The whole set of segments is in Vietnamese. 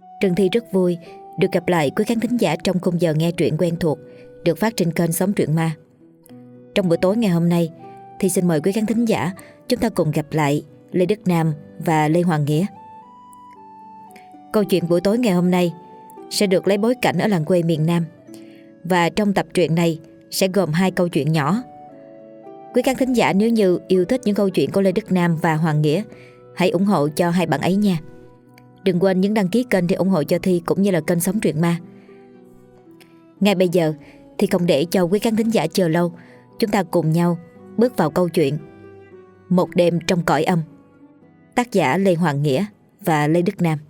Trân Thi rất vui được gặp lại quý khán thính giả trong khung giờ nghe truyện quen thuộc được phát trên kênh Sống Truyện Ma. Trong buổi tối ngày hôm nay thì xin mời quý khán thính giả chúng ta cùng gặp lại Lê Đức Nam và Lê Hoàng Nghĩa. Câu chuyện buổi tối ngày hôm nay sẽ được lấy bối cảnh ở làng quê miền Nam, và trong tập truyện này sẽ gồm 2 câu chuyện nhỏ. Quý khán thính giả nếu như yêu thích những câu chuyện của Lê Đức Nam và Hoàng Nghĩa, hãy ủng hộ cho hai bạn ấy nha. Đừng quên nhấn đăng ký kênh để ủng hộ cho Thi cũng như là kênh Sống Truyện Ma. Ngay bây giờ thì không để cho quý khán thính giả chờ lâu, chúng ta cùng nhau bước vào câu chuyện Một đêm trong cõi âm, tác giả Lê Hoàng Nghĩa và Lê Đức Nam.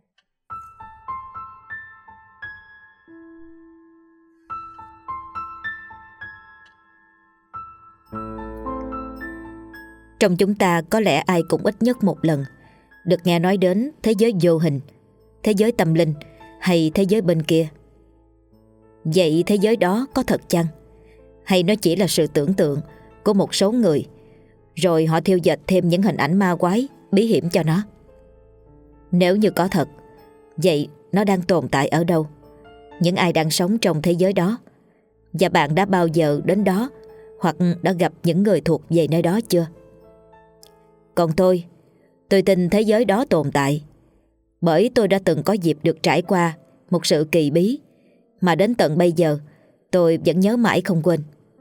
Trong chúng ta có lẽ ai cũng ít nhất một lần được nghe nói đến thế giới vô hình, thế giới tâm linh hay thế giới bên kia. Vậy thế giới đó có thật chăng? Hay nó chỉ là sự tưởng tượng của một số người, rồi họ thiêu dệt thêm những hình ảnh ma quái, bí hiểm cho nó? Nếu như có thật, vậy nó đang tồn tại ở đâu? Những ai đang sống trong thế giới đó? Và bạn đã bao giờ đến đó hoặc đã gặp những người thuộc về nơi đó chưa? Còn tôi tin thế giới đó tồn tại, bởi tôi đã từng có dịp được trải qua một sự kỳ bí mà đến tận bây giờ tôi vẫn nhớ mãi không quên.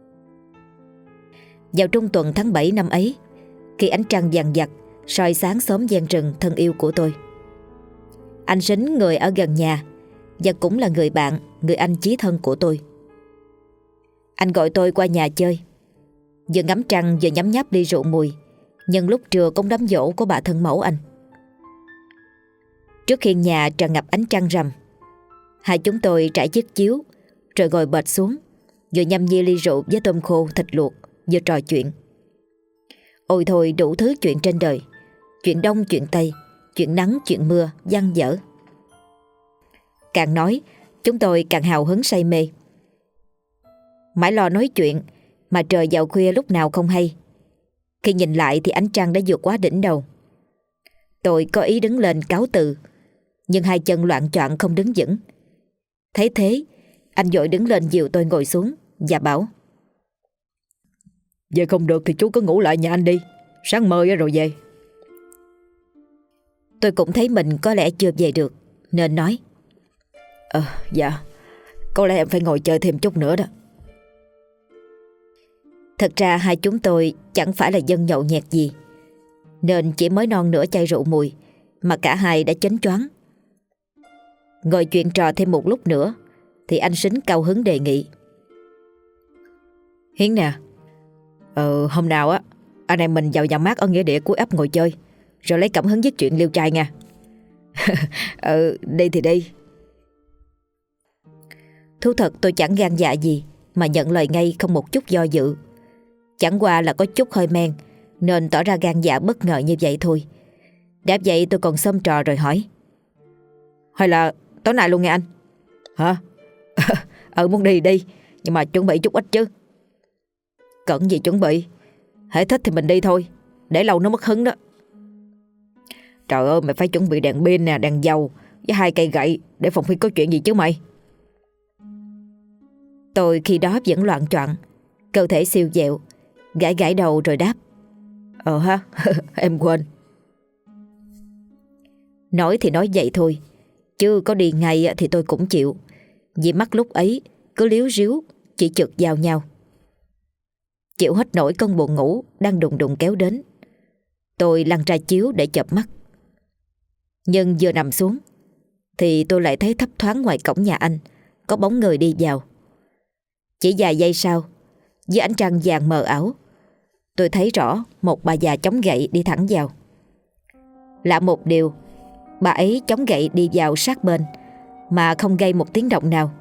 Vào trung tuần tháng 7 năm ấy, khi ánh trăng vàng vặc soi sáng xóm ven rừng thân yêu của tôi, anh Sính, người ở gần nhà và cũng là người bạn, người anh chí thân của tôi, anh gọi tôi qua nhà chơi, vừa ngắm trăng vừa nhấm nháp ly rượu mùi nhân lúc trưa cúng đám giỗ của bà thân mẫu anh. Trước khi nhà tràn ngập ánh trăng rằm, hai chúng tôi trải chiếc chiếu rồi ngồi bệt xuống, vừa nhâm nhi ly rượu với tôm khô thịt luộc, vừa trò chuyện. Ôi thôi, đủ thứ chuyện trên đời, chuyện đông chuyện tây, chuyện nắng chuyện mưa dang dở. Càng nói chúng tôi càng hào hứng say mê, mãi lo nói chuyện mà trời vào khuya lúc nào không hay. Khi nhìn lại thì ánh trăng đã vượt quá đỉnh đầu. Tôi có ý đứng lên cáo từ, nhưng hai chân loạng choạng không đứng vững. Thấy thế, anh vội đứng lên dìu tôi ngồi xuống và bảo: "Về không được thì chú cứ ngủ lại nhà anh đi, sáng mơ rồi về." Tôi cũng thấy mình có lẽ chưa về được, nên nói: Dạ, có lẽ em phải ngồi chơi thêm chút nữa đó. Thật ra hai chúng tôi chẳng phải là dân nhậu nhẹt gì, nên chỉ mới non nửa chai rượu mùi mà cả hai đã chánh choáng. Ngồi chuyện trò thêm một lúc nữa thì anh Sính cao hứng đề nghị: "Hiến nè, hôm nào á anh em mình vào nhà mát ở nghĩa địa cuối ấp ngồi chơi, rồi lấy cảm hứng với chuyện liêu trai nha." Đi thì đi. Thú thật tôi chẳng gan dạ gì mà nhận lời ngay không một chút do dự. Chẳng qua là có chút hơi men nên tỏ ra gan dạ bất ngờ như vậy thôi. Đáp vậy tôi còn xông trò rồi hỏi: "Hay là tối nay luôn nghe anh?" "Hả?" Muốn đi đi, nhưng mà chuẩn bị chút ít chứ." "Cần gì chuẩn bị, hễ thích thì mình đi thôi, để lâu nó mất hứng đó." "Trời ơi, mày phải chuẩn bị đèn pin nè, đèn dầu với 2 cây gậy để phòng khi có chuyện gì chứ mày." Tôi khi đó vẫn loạng choạng, cơ thể siêu dẹo, gãi gãi đầu rồi đáp: Ha, em quên." Nói thì nói vậy thôi, chứ có đi ngay thì tôi cũng chịu, vì mắt lúc ấy cứ líu ríu, chỉ chực vào nhau. Chịu hết nổi cơn buồn ngủ đang đùng đùng kéo đến, tôi lăn ra chiếu để chợp mắt. Nhưng vừa nằm xuống thì tôi lại thấy thấp thoáng ngoài cổng nhà anh có bóng người đi vào. Chỉ vài giây sau, dưới ánh trăng vàng mờ ảo, tôi thấy rõ một bà già chống gậy đi thẳng vào. Lạ một điều, bà ấy chống gậy đi vào sát bên mà không gây một tiếng động nào.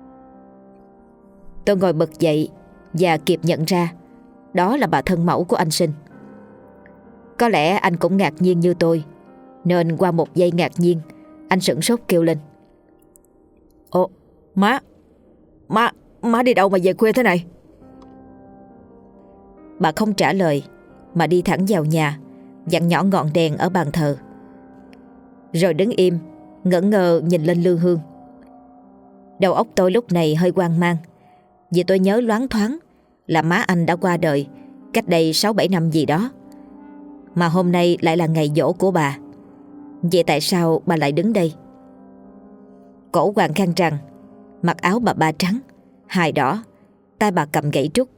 Tôi ngồi bật dậy và kịp nhận ra đó là bà thân mẫu của anh Sinh. Có lẽ anh cũng ngạc nhiên như tôi, nên qua một giây ngạc nhiên, anh sửng sốt kêu lên: "Ồ, má đi đâu mà về khuya thế này?" Bà không trả lời mà đi thẳng vào nhà, vặn nhỏ ngọn đèn ở bàn thờ, rồi đứng im ngỡ ngơ nhìn lên Lương Hương. Đầu óc tôi lúc này hơi hoang mang, vì tôi nhớ loáng thoáng là má anh đã qua đời cách đây 6-7 năm gì đó, mà hôm nay lại là ngày giỗ của bà. Vậy tại sao bà lại đứng đây? Cổ quàng khăn rằn, mặc áo bà ba trắng, hài đỏ, tay bà cầm gậy trúc.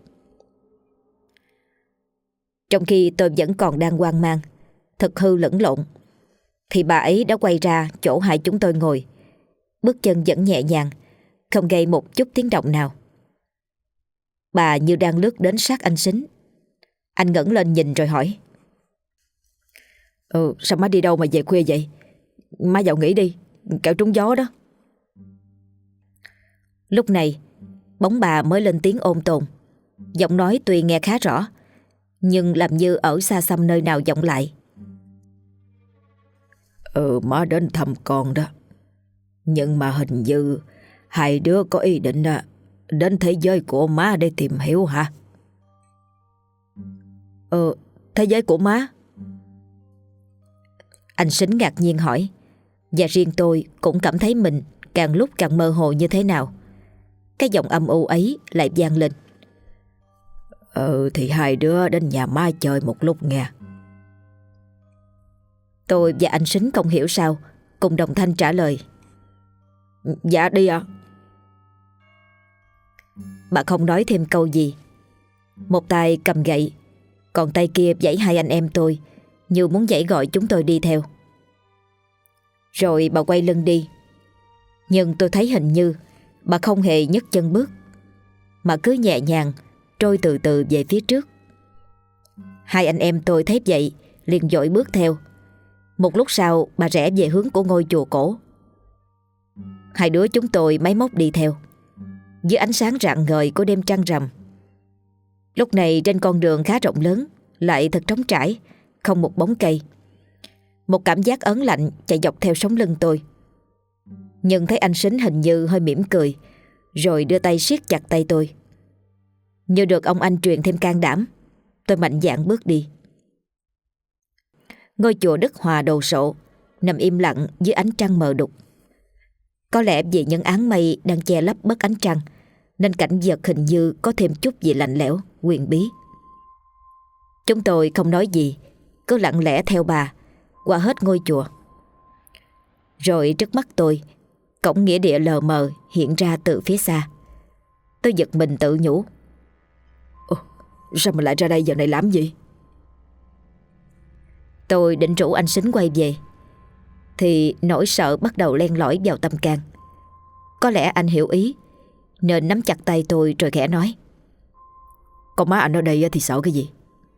Trong khi tôi vẫn còn đang hoang mang, thực hư lẫn lộn, thì bà ấy đã quay ra chỗ hai chúng tôi ngồi, bước chân vẫn nhẹ nhàng, không gây một chút tiếng động nào. Bà như đang lướt đến sát anh Sính. Anh ngẩng lên nhìn rồi hỏi: Sao má đi đâu mà về khuya vậy? Má vào nghỉ đi, kẻo trúng gió đó. Lúc này bóng bà mới lên tiếng ôn tồn. Giọng nói tuy nghe khá rõ, nhưng làm như ở xa xăm nơi nào vọng lại. Má đến thăm con đó. Nhưng mà hình như hai đứa có ý định đến thế giới của má để tìm hiểu hả? Thế giới của má? Anh Sính ngạc nhiên hỏi. Và riêng tôi cũng cảm thấy mình càng lúc càng mơ hồ như thế nào. Cái giọng âm u ấy lại vang lên: Thì hai đứa đến nhà má chơi một lúc nghe. Tôi và anh Sính không hiểu sao cùng đồng thanh trả lời: Dạ đi ạ. Bà không nói thêm câu gì. Một tay cầm gậy, còn tay kia giãy hai anh em tôi, như muốn giãy gọi chúng tôi đi theo. Rồi bà quay lưng đi. Nhưng tôi thấy hình như bà không hề nhấc chân bước, mà cứ nhẹ nhàng trôi từ từ về phía trước. Hai anh em tôi thấy vậy liền vội bước theo. Một lúc sau bà rẽ về hướng của ngôi chùa cổ. Hai đứa chúng tôi máy móc đi theo dưới ánh sáng rạng ngời của đêm trăng rằm. Lúc này trên con đường khá rộng lớn, lại thật trống trải, không một bóng cây. Một cảm giác ớn lạnh chạy dọc theo sống lưng tôi. Nhưng thấy anh Sính hình như hơi mỉm cười, rồi đưa tay siết chặt tay tôi. Như được ông anh truyền thêm can đảm, tôi mạnh dạn bước đi. Ngôi chùa Đức Hòa đồ sộ nằm im lặng dưới ánh trăng mờ đục. Có lẽ vì những áng mây đang che lấp bớt ánh trăng, nên cảnh vật hình như có thêm chút gì lạnh lẽo, huyền bí. Chúng tôi không nói gì, cứ lặng lẽ theo bà qua hết ngôi chùa. Rồi trước mắt tôi, cổng nghĩa địa lờ mờ hiện ra từ phía xa. Tôi giật mình tự nhủ: Sao mà lại ra đây giờ này làm gì? Tôi định rủ anh Sính quay về, thì nỗi sợ bắt đầu len lỏi vào tâm can. Có lẽ anh hiểu ý, nên nắm chặt tay tôi rồi khẽ nói: Con má anh ở đây thì sợ cái gì?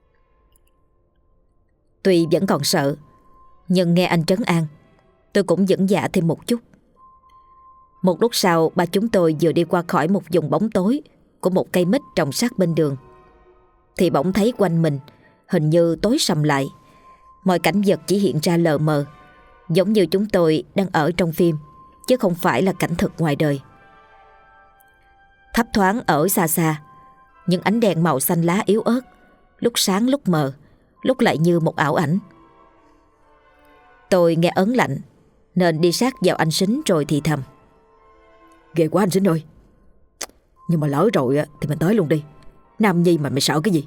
Tuy vẫn còn sợ, nhưng nghe anh trấn an, tôi cũng vững dạ thêm một chút. Một lúc sau, ba chúng tôi vừa đi qua khỏi một vùng bóng tối của một cây mít trồng sát bên đường, thì bỗng thấy quanh mình hình như tối sầm lại. Mọi cảnh vật chỉ hiện ra lờ mờ, giống như chúng tôi đang ở trong phim, chứ không phải là cảnh thực ngoài đời. Thấp thoáng ở xa xa, những ánh đèn màu xanh lá yếu ớt, lúc sáng lúc mờ, lúc lại như một ảo ảnh. Tôi nghe ớn lạnh, nên đi sát vào anh Sính rồi thì thầm: Ghê quá anh Sính ơi. Nhưng mà lỡ rồi thì mình tới luôn đi. Nam nhi mà mày sợ cái gì?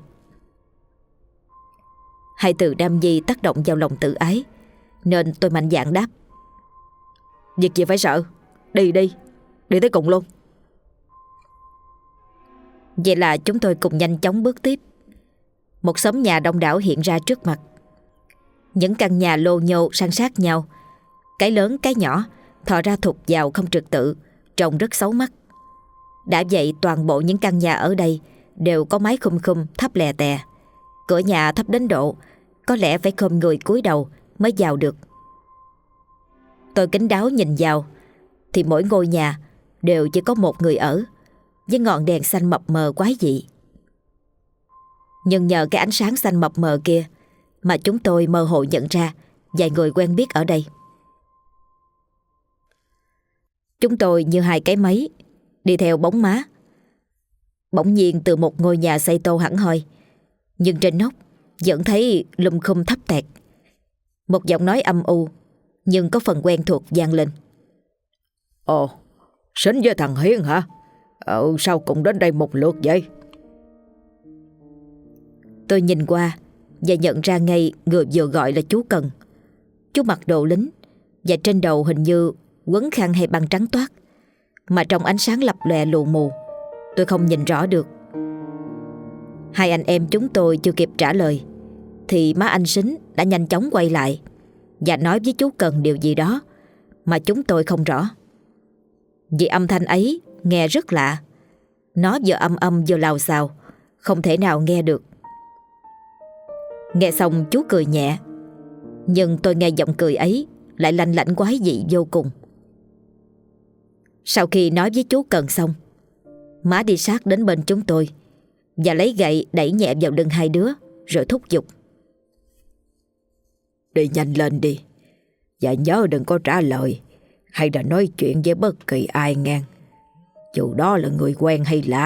Hai từ nam nhi tác động vào lòng tự ái, nên tôi mạnh dạn đáp: Việc gì phải sợ. Đi tới cùng luôn. Vậy là chúng tôi cùng nhanh chóng bước tiếp. Một xóm nhà đông đảo hiện ra trước mặt. Những căn nhà lô nhô san sát nhau, cái lớn cái nhỏ thò ra thụt vào không trật tự, trông rất xấu mắt. Đã vậy toàn bộ những căn nhà ở đây đều có mái khum khum thấp lè tè. Cửa nhà thấp đến độ có lẽ phải khom người cúi đầu mới vào được. Tôi kín đáo nhìn vào, thì mỗi ngôi nhà đều chỉ có một người ở, với ngọn đèn xanh mập mờ quái dị. Nhưng nhờ cái ánh sáng xanh mập mờ kia mà chúng tôi mơ hồ nhận ra vài người quen biết ở đây. Chúng tôi như hai cái máy đi theo bóng má. Bỗng nhiên từ một ngôi nhà xây tô hẳn hoi, nhưng trên nóc vẫn thấy lum khum thấp tẹt, một giọng nói âm u nhưng có phần quen thuộc vang lên. Ồ, Sính với thằng Hiền hả? Sao cũng đến đây một lượt vậy? Tôi nhìn qua và nhận ra ngay người vừa gọi là chú Cần. Chú mặc đồ lính và trên đầu hình như quấn khăn hay băng trắng toát, mà trong ánh sáng lập lòe lù mù, tôi không nhìn rõ được. Hai anh em chúng tôi chưa kịp trả lời thì má anh Sính đã nhanh chóng quay lại và nói với chú Cần điều gì đó mà chúng tôi không rõ. Vì âm thanh ấy nghe rất lạ. Nó vừa âm âm vừa lào xào, không thể nào nghe được. Nghe xong chú cười nhẹ, nhưng tôi nghe giọng cười ấy lại lanh lảnh quái dị vô cùng. Sau khi nói với chú Cần xong, má đi sát đến bên chúng tôi và lấy gậy đẩy nhẹ vào lưng hai đứa rồi thúc giục. Đi nhanh lên đi, và nhớ đừng có trả lời hay là nói chuyện với bất kỳ ai ngang, dù đó là người quen hay lạ.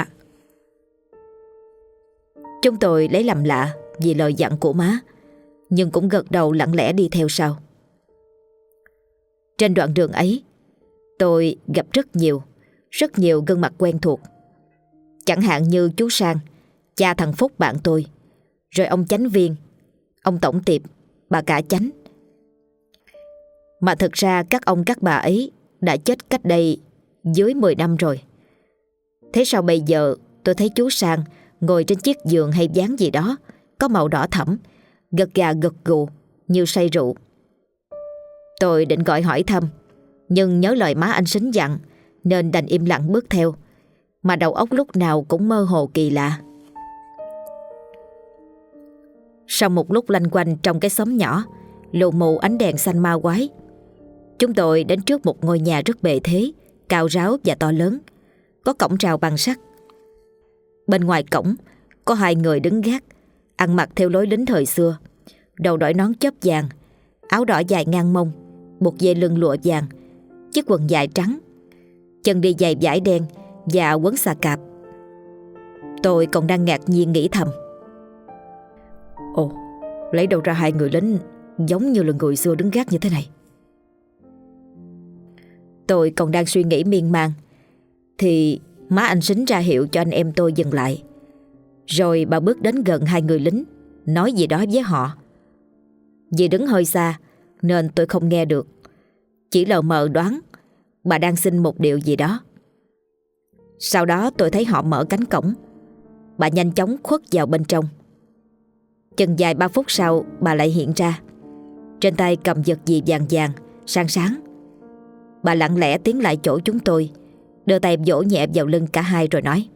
Chúng tôi lấy làm lạ vì lời dặn của má, nhưng cũng gật đầu lặng lẽ đi theo sau. Trên đoạn đường ấy, tôi gặp rất nhiều gương mặt quen thuộc. Chẳng hạn như chú Sang, cha thằng Phúc bạn tôi, rồi ông chánh viên, ông tổng tiệp, bà cả chánh. Mà thực ra các ông các bà ấy đã chết cách đây dưới 10 năm rồi. Thế sao bây giờ tôi thấy chú Sang ngồi trên chiếc giường hay ván gì đó có màu đỏ thẫm, gật gà gật gù như say rượu. Tôi định gọi hỏi thăm, nhưng nhớ lời má anh Sính dặn nên đành im lặng bước theo, mà đầu óc lúc nào cũng mơ hồ kỳ lạ. Sau một lúc lanh quanh trong cái xóm nhỏ lù mù ánh đèn xanh ma quái, chúng tôi đến trước một ngôi nhà rất bề thế, cao ráo và to lớn, có cổng rào bằng sắt. Bên ngoài cổng có hai người đứng gác, ăn mặc theo lối lính thời xưa, đầu đội nón chóp vàng, áo đỏ dài ngang mông, buộc dây lưng lụa vàng, chiếc quần dài trắng, chân đi giày vải đen và quấn xà cạp. Tôi còn đang ngạc nhiên nghĩ thầm: Ồ, lấy đâu ra hai người lính giống như là người xưa đứng gác như thế này? Tôi còn đang suy nghĩ miên man thì má anh Sính ra hiệu cho anh em tôi dừng lại. Rồi bà bước đến gần hai người lính, nói gì đó với họ. Vì đứng hơi xa nên tôi không nghe được, chỉ lờ mờ đoán bà đang xin một điều gì đó. Sau đó tôi thấy họ mở cánh cổng. Bà nhanh chóng khuất vào bên trong. Chừng vài ba phút sau bà lại hiện ra, trên tay cầm vật gì vàng vàng, sáng sáng. Bà lặng lẽ tiến lại chỗ chúng tôi, đưa tay vỗ nhẹ vào lưng cả hai rồi nói: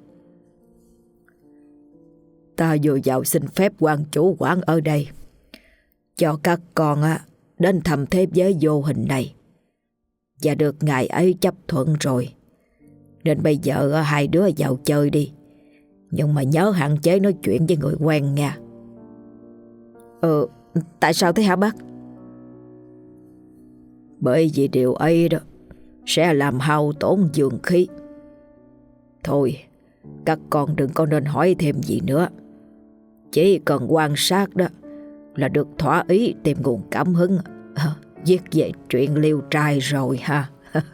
Ta vừa vào xin phép quan chủ quán ở đây, cho các con đến thăm thế giới vô hình này, và được ngài ấy chấp thuận rồi. Nên bây giờ hai đứa vào chơi đi, nhưng mà nhớ hạn chế nói chuyện với người quen nha. Tại sao thế hả bác? Bởi vì điều ấy đó sẽ làm hao tổn dương khí. Thôi, các con đừng có nên hỏi thêm gì nữa. Chỉ cần quan sát đó là được thỏa ý tìm nguồn cảm hứng viết về truyện liêu trai rồi ha.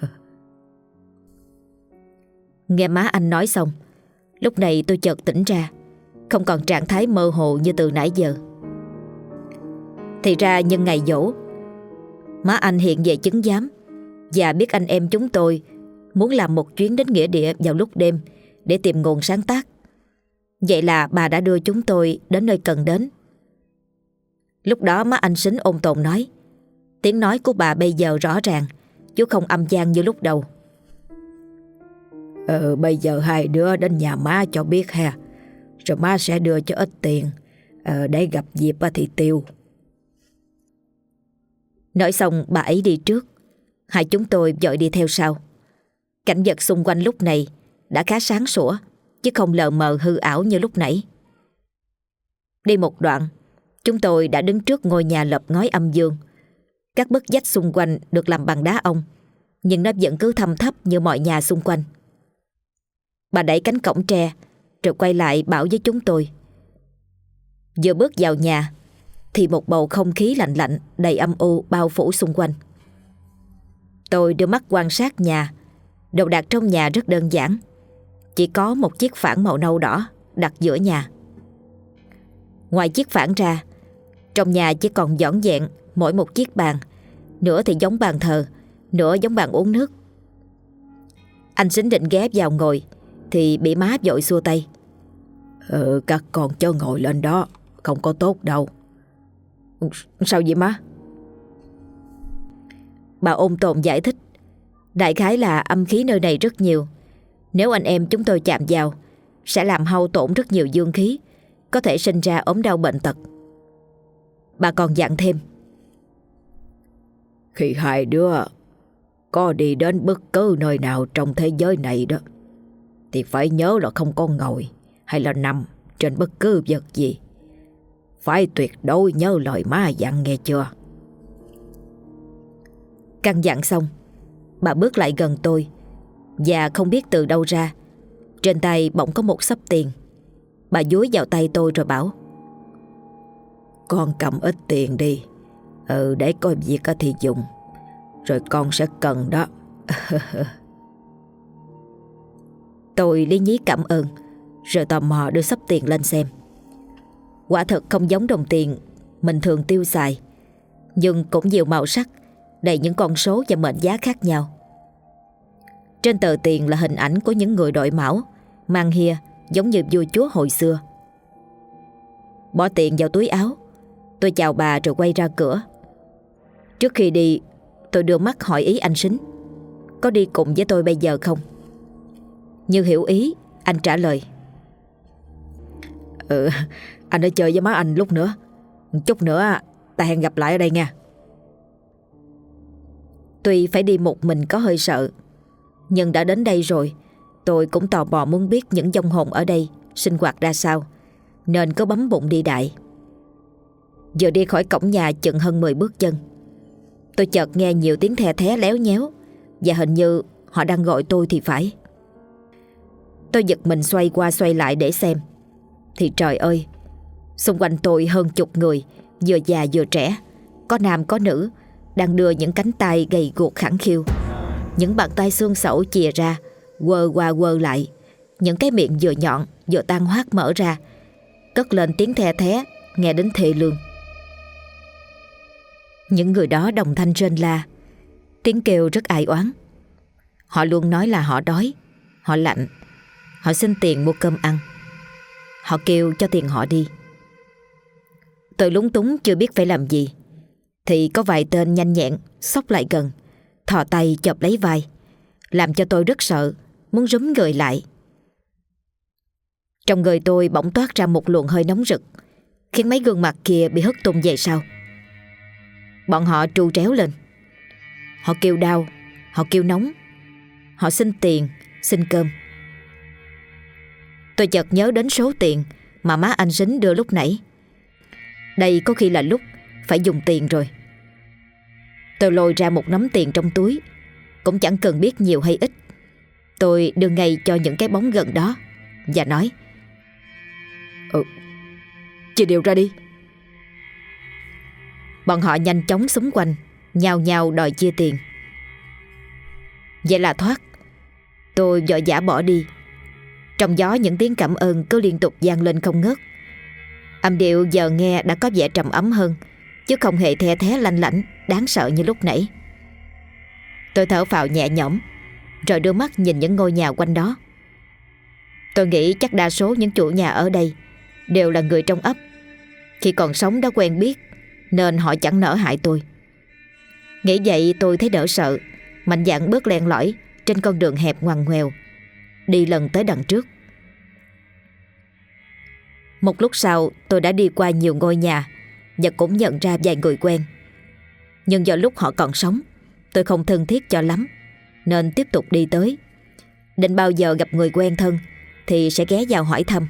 Nghe má anh nói xong, lúc này tôi chợt tỉnh ra, không còn trạng thái mơ hồ như từ nãy giờ. Thì ra nhân ngày giỗ, má anh hiện về chứng giám và biết anh em chúng tôi muốn làm một chuyến đến nghĩa địa vào lúc đêm để tìm nguồn sáng tác. Vậy là bà đã đưa chúng tôi đến nơi cần đến. Lúc đó má anh Sính ôn tồn nói, tiếng nói của bà bây giờ rõ ràng, chứ không âm vang như lúc đầu. Bây giờ hai đứa đến nhà má cho biết ha, rồi má sẽ đưa cho ít tiền để gặp dịp thì tiêu. Nói xong bà ấy đi trước, hai chúng tôi vội đi theo sau. Cảnh vật xung quanh lúc này đã khá sáng sủa, chứ không lờ mờ hư ảo như lúc nãy. Đi một đoạn, chúng tôi đã đứng trước ngôi nhà lợp ngói âm dương. Các bức vách xung quanh được làm bằng đá ong, nhưng nó vẫn cứ thâm thấp như mọi nhà xung quanh. Bà đẩy cánh cổng tre rồi quay lại bảo với chúng tôi. Vừa bước vào nhà thì một bầu không khí lạnh lạnh đầy âm u bao phủ xung quanh. Tôi đưa mắt quan sát nhà. Đồ đạc trong nhà rất đơn giản. Chỉ có một chiếc phản màu nâu đỏ đặt giữa nhà. Ngoài chiếc phản ra, trong nhà chỉ còn vỏn vẹn mỗi một chiếc bàn. Nửa thì giống bàn thờ, nửa giống bàn uống nước. Anh Sính định ghé vào ngồi thì bị má vội xua tay. Các con cho ngồi lên đó, không có tốt đâu. Sao vậy má? Bà ôn tồn giải thích. Đại khái là âm khí nơi này rất nhiều. Nếu anh em chúng tôi chạm vào sẽ làm hao tổn rất nhiều dương khí, có thể sinh ra ốm đau bệnh tật. Bà còn dặn thêm. Khi hai đứa có đi đến bất cứ nơi nào trong thế giới này đó, thì phải nhớ là không có ngồi hay là nằm trên bất cứ vật gì. Phải tuyệt đối nhớ lời má dặn, nghe chưa? Căn dặn xong, bà bước lại gần tôi và không biết từ đâu ra, trên tay bỗng có một xấp tiền. Bà dúi vào tay tôi rồi bảo. Con cầm ít tiền đi, để có việc thì dùng, rồi con sẽ cần đó. Tôi lý nhí cảm ơn, rồi tò mò đưa xấp tiền lên xem. Quả thật không giống đồng tiền mình thường tiêu xài, nhưng cũng nhiều màu sắc, đầy những con số và mệnh giá khác nhau. Trên tờ tiền là hình ảnh của những người đội mão, mang hia giống như vua chúa hồi xưa. Bỏ tiền vào túi áo, tôi chào bà rồi quay ra cửa. Trước khi đi, tôi đưa mắt hỏi ý anh Sính có đi cùng với tôi bây giờ không. Như hiểu ý, anh trả lời. Anh đã chơi với má anh lúc nữa. Chút nữa ta hẹn gặp lại ở đây nha. Tuy phải đi một mình có hơi sợ, nhưng đã đến đây rồi, tôi cũng tò mò muốn biết những vong hồn ở đây sinh hoạt ra sao, nên có bấm bụng đi đại. Vừa đi khỏi cổng nhà chừng hơn 10 bước chân, tôi chợt nghe nhiều tiếng the thé léo nhéo, và hình như họ đang gọi tôi thì phải. Tôi giật mình xoay qua xoay lại để xem, thì trời ơi, xung quanh tôi hơn chục người, vừa già vừa trẻ, có nam có nữ, đang đưa những cánh tay gầy guộc khẳng khiu. Những bàn tay xương xẩu chìa ra, quơ qua quơ lại, những cái miệng vừa nhọn vừa tan hoác mở ra, cất lên tiếng the thé nghe đến thê lương. Những người đó đồng thanh rên la, tiếng kêu rất ai oán. Họ luôn nói là họ đói, họ lạnh, họ xin tiền mua cơm ăn. Họ kêu cho tiền họ đi. Tôi lúng túng chưa biết phải làm gì, thì có vài tên nhanh nhẹn xốc lại gần, thò tay chộp lấy vai, làm cho tôi rất sợ, muốn rúm người lại. Trong người tôi bỗng toát ra một luồng hơi nóng rực, khiến mấy gương mặt kia bị hất tung về sau. Bọn họ tru tréo lên. Họ kêu đau, họ kêu nóng, họ xin tiền, xin cơm. Tôi chợt nhớ đến số tiền mà má anh Sính đưa lúc nãy. Đây có khi là lúc phải dùng tiền rồi. Tôi lôi ra một nắm tiền trong túi, cũng chẳng cần biết nhiều hay ít. Tôi đưa ngay cho những cái bóng gần đó và nói: Chia đều ra đi. Bọn họ nhanh chóng xúm quanh, nhao nhao đòi chia tiền. Vậy là thoát. Tôi vội vã bỏ đi. Trong gió những tiếng cảm ơn cứ liên tục vang lên không ngớt. Âm điệu giờ nghe đã có vẻ trầm ấm hơn, chứ không hề the thé lanh lảnh đáng sợ như lúc nãy. Tôi thở phào nhẹ nhõm, rồi đưa mắt nhìn những ngôi nhà quanh đó. Tôi nghĩ chắc đa số những chủ nhà ở đây đều là người trong ấp. Khi còn sống đã quen biết, nên họ chẳng nỡ hại tôi. Nghĩ vậy tôi thấy đỡ sợ, mạnh dạn bước len lỏi trên con đường hẹp ngoằn ngoèo, đi lần tới đằng trước. Một lúc sau tôi đã đi qua nhiều ngôi nhà và cũng nhận ra vài người quen. Nhưng do lúc họ còn sống, tôi không thân thiết cho lắm, nên tiếp tục đi tới. Định bao giờ gặp người quen thân thì sẽ ghé vào hỏi thăm.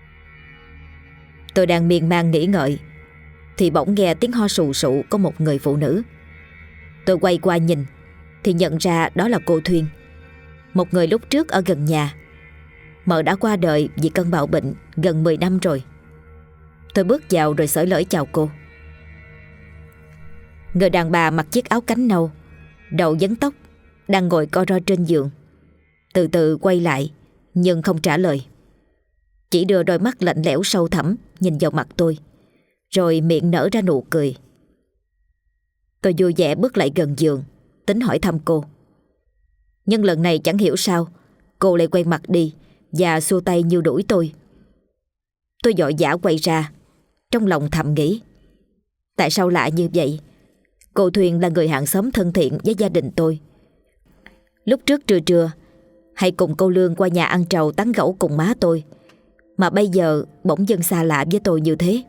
Tôi đang miên man nghĩ ngợi thì bỗng nghe tiếng ho sù sụ của một người phụ nữ. Tôi quay qua nhìn thì nhận ra đó là cô Thuyên, một người lúc trước ở gần nhà. Mợ đã qua đời vì cơn bạo bệnh gần 10 năm rồi. Tôi bước vào rồi xởi lởi chào cô. Người đàn bà mặc chiếc áo cánh nâu, đầu vấn tóc, đang ngồi co ro trên giường. Từ từ quay lại nhưng không trả lời, chỉ đưa đôi mắt lạnh lẽo sâu thẳm nhìn vào mặt tôi, rồi miệng nở ra nụ cười. Tôi vui vẻ bước lại gần giường, tính hỏi thăm cô. Nhưng lần này chẳng hiểu sao cô lại quay mặt đi và xua tay như đuổi tôi. Tôi vội vã quay ra, trong lòng thầm nghĩ, tại sao lạ như vậy? Cô Thuyền là người hàng xóm thân thiện với gia đình tôi. Lúc trước trưa trưa hay cùng cô Lương qua nhà ăn trầu tán gẫu cùng má tôi, mà bây giờ bỗng dưng xa lạ với tôi như thế.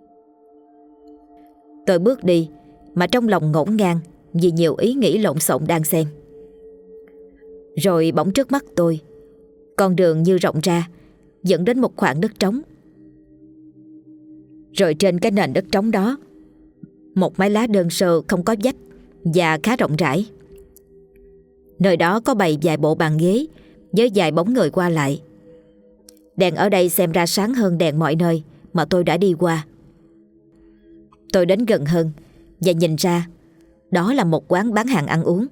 Tôi bước đi mà trong lòng ngổn ngang vì nhiều ý nghĩ lộn xộn đan xen. Rồi bỗng trước mắt tôi, con đường như rộng ra dẫn đến một khoảng đất trống. Rồi trên cái nền đất trống đó, một mái lá đơn sơ không có vách và khá rộng rãi. Nơi đó có bày vài bộ bàn ghế với vài bóng người qua lại. Đèn ở đây xem ra sáng hơn đèn mọi nơi mà tôi đã đi qua. Tôi đến gần hơn và nhìn ra đó là một quán bán hàng ăn uống.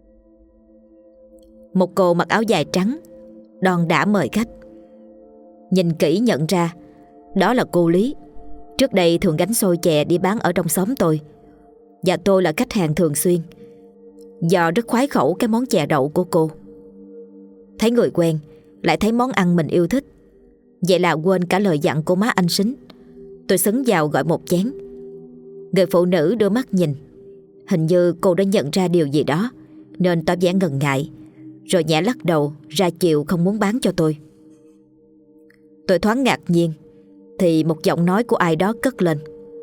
Một cô mặc áo dài trắng đon đả mời khách. Nhìn kỹ nhận ra đó là cô Lý, trước đây thường gánh xôi chè đi bán ở trong xóm tôi, và tôi là khách hàng thường xuyên do rất khoái khẩu cái món chè đậu của cô. Thấy người quen, lại thấy món ăn mình yêu thích, vậy là quên cả lời dặn của má anh Sính. Tôi sấn vào gọi một chén. Người phụ nữ đưa mắt nhìn, hình như cô đã nhận ra điều gì đó nên tỏ vẻ ngần ngại, rồi nhẹ lắc đầu ra chiều không muốn bán cho tôi. Tôi thoáng ngạc nhiên thì một giọng nói của ai đó cất lên: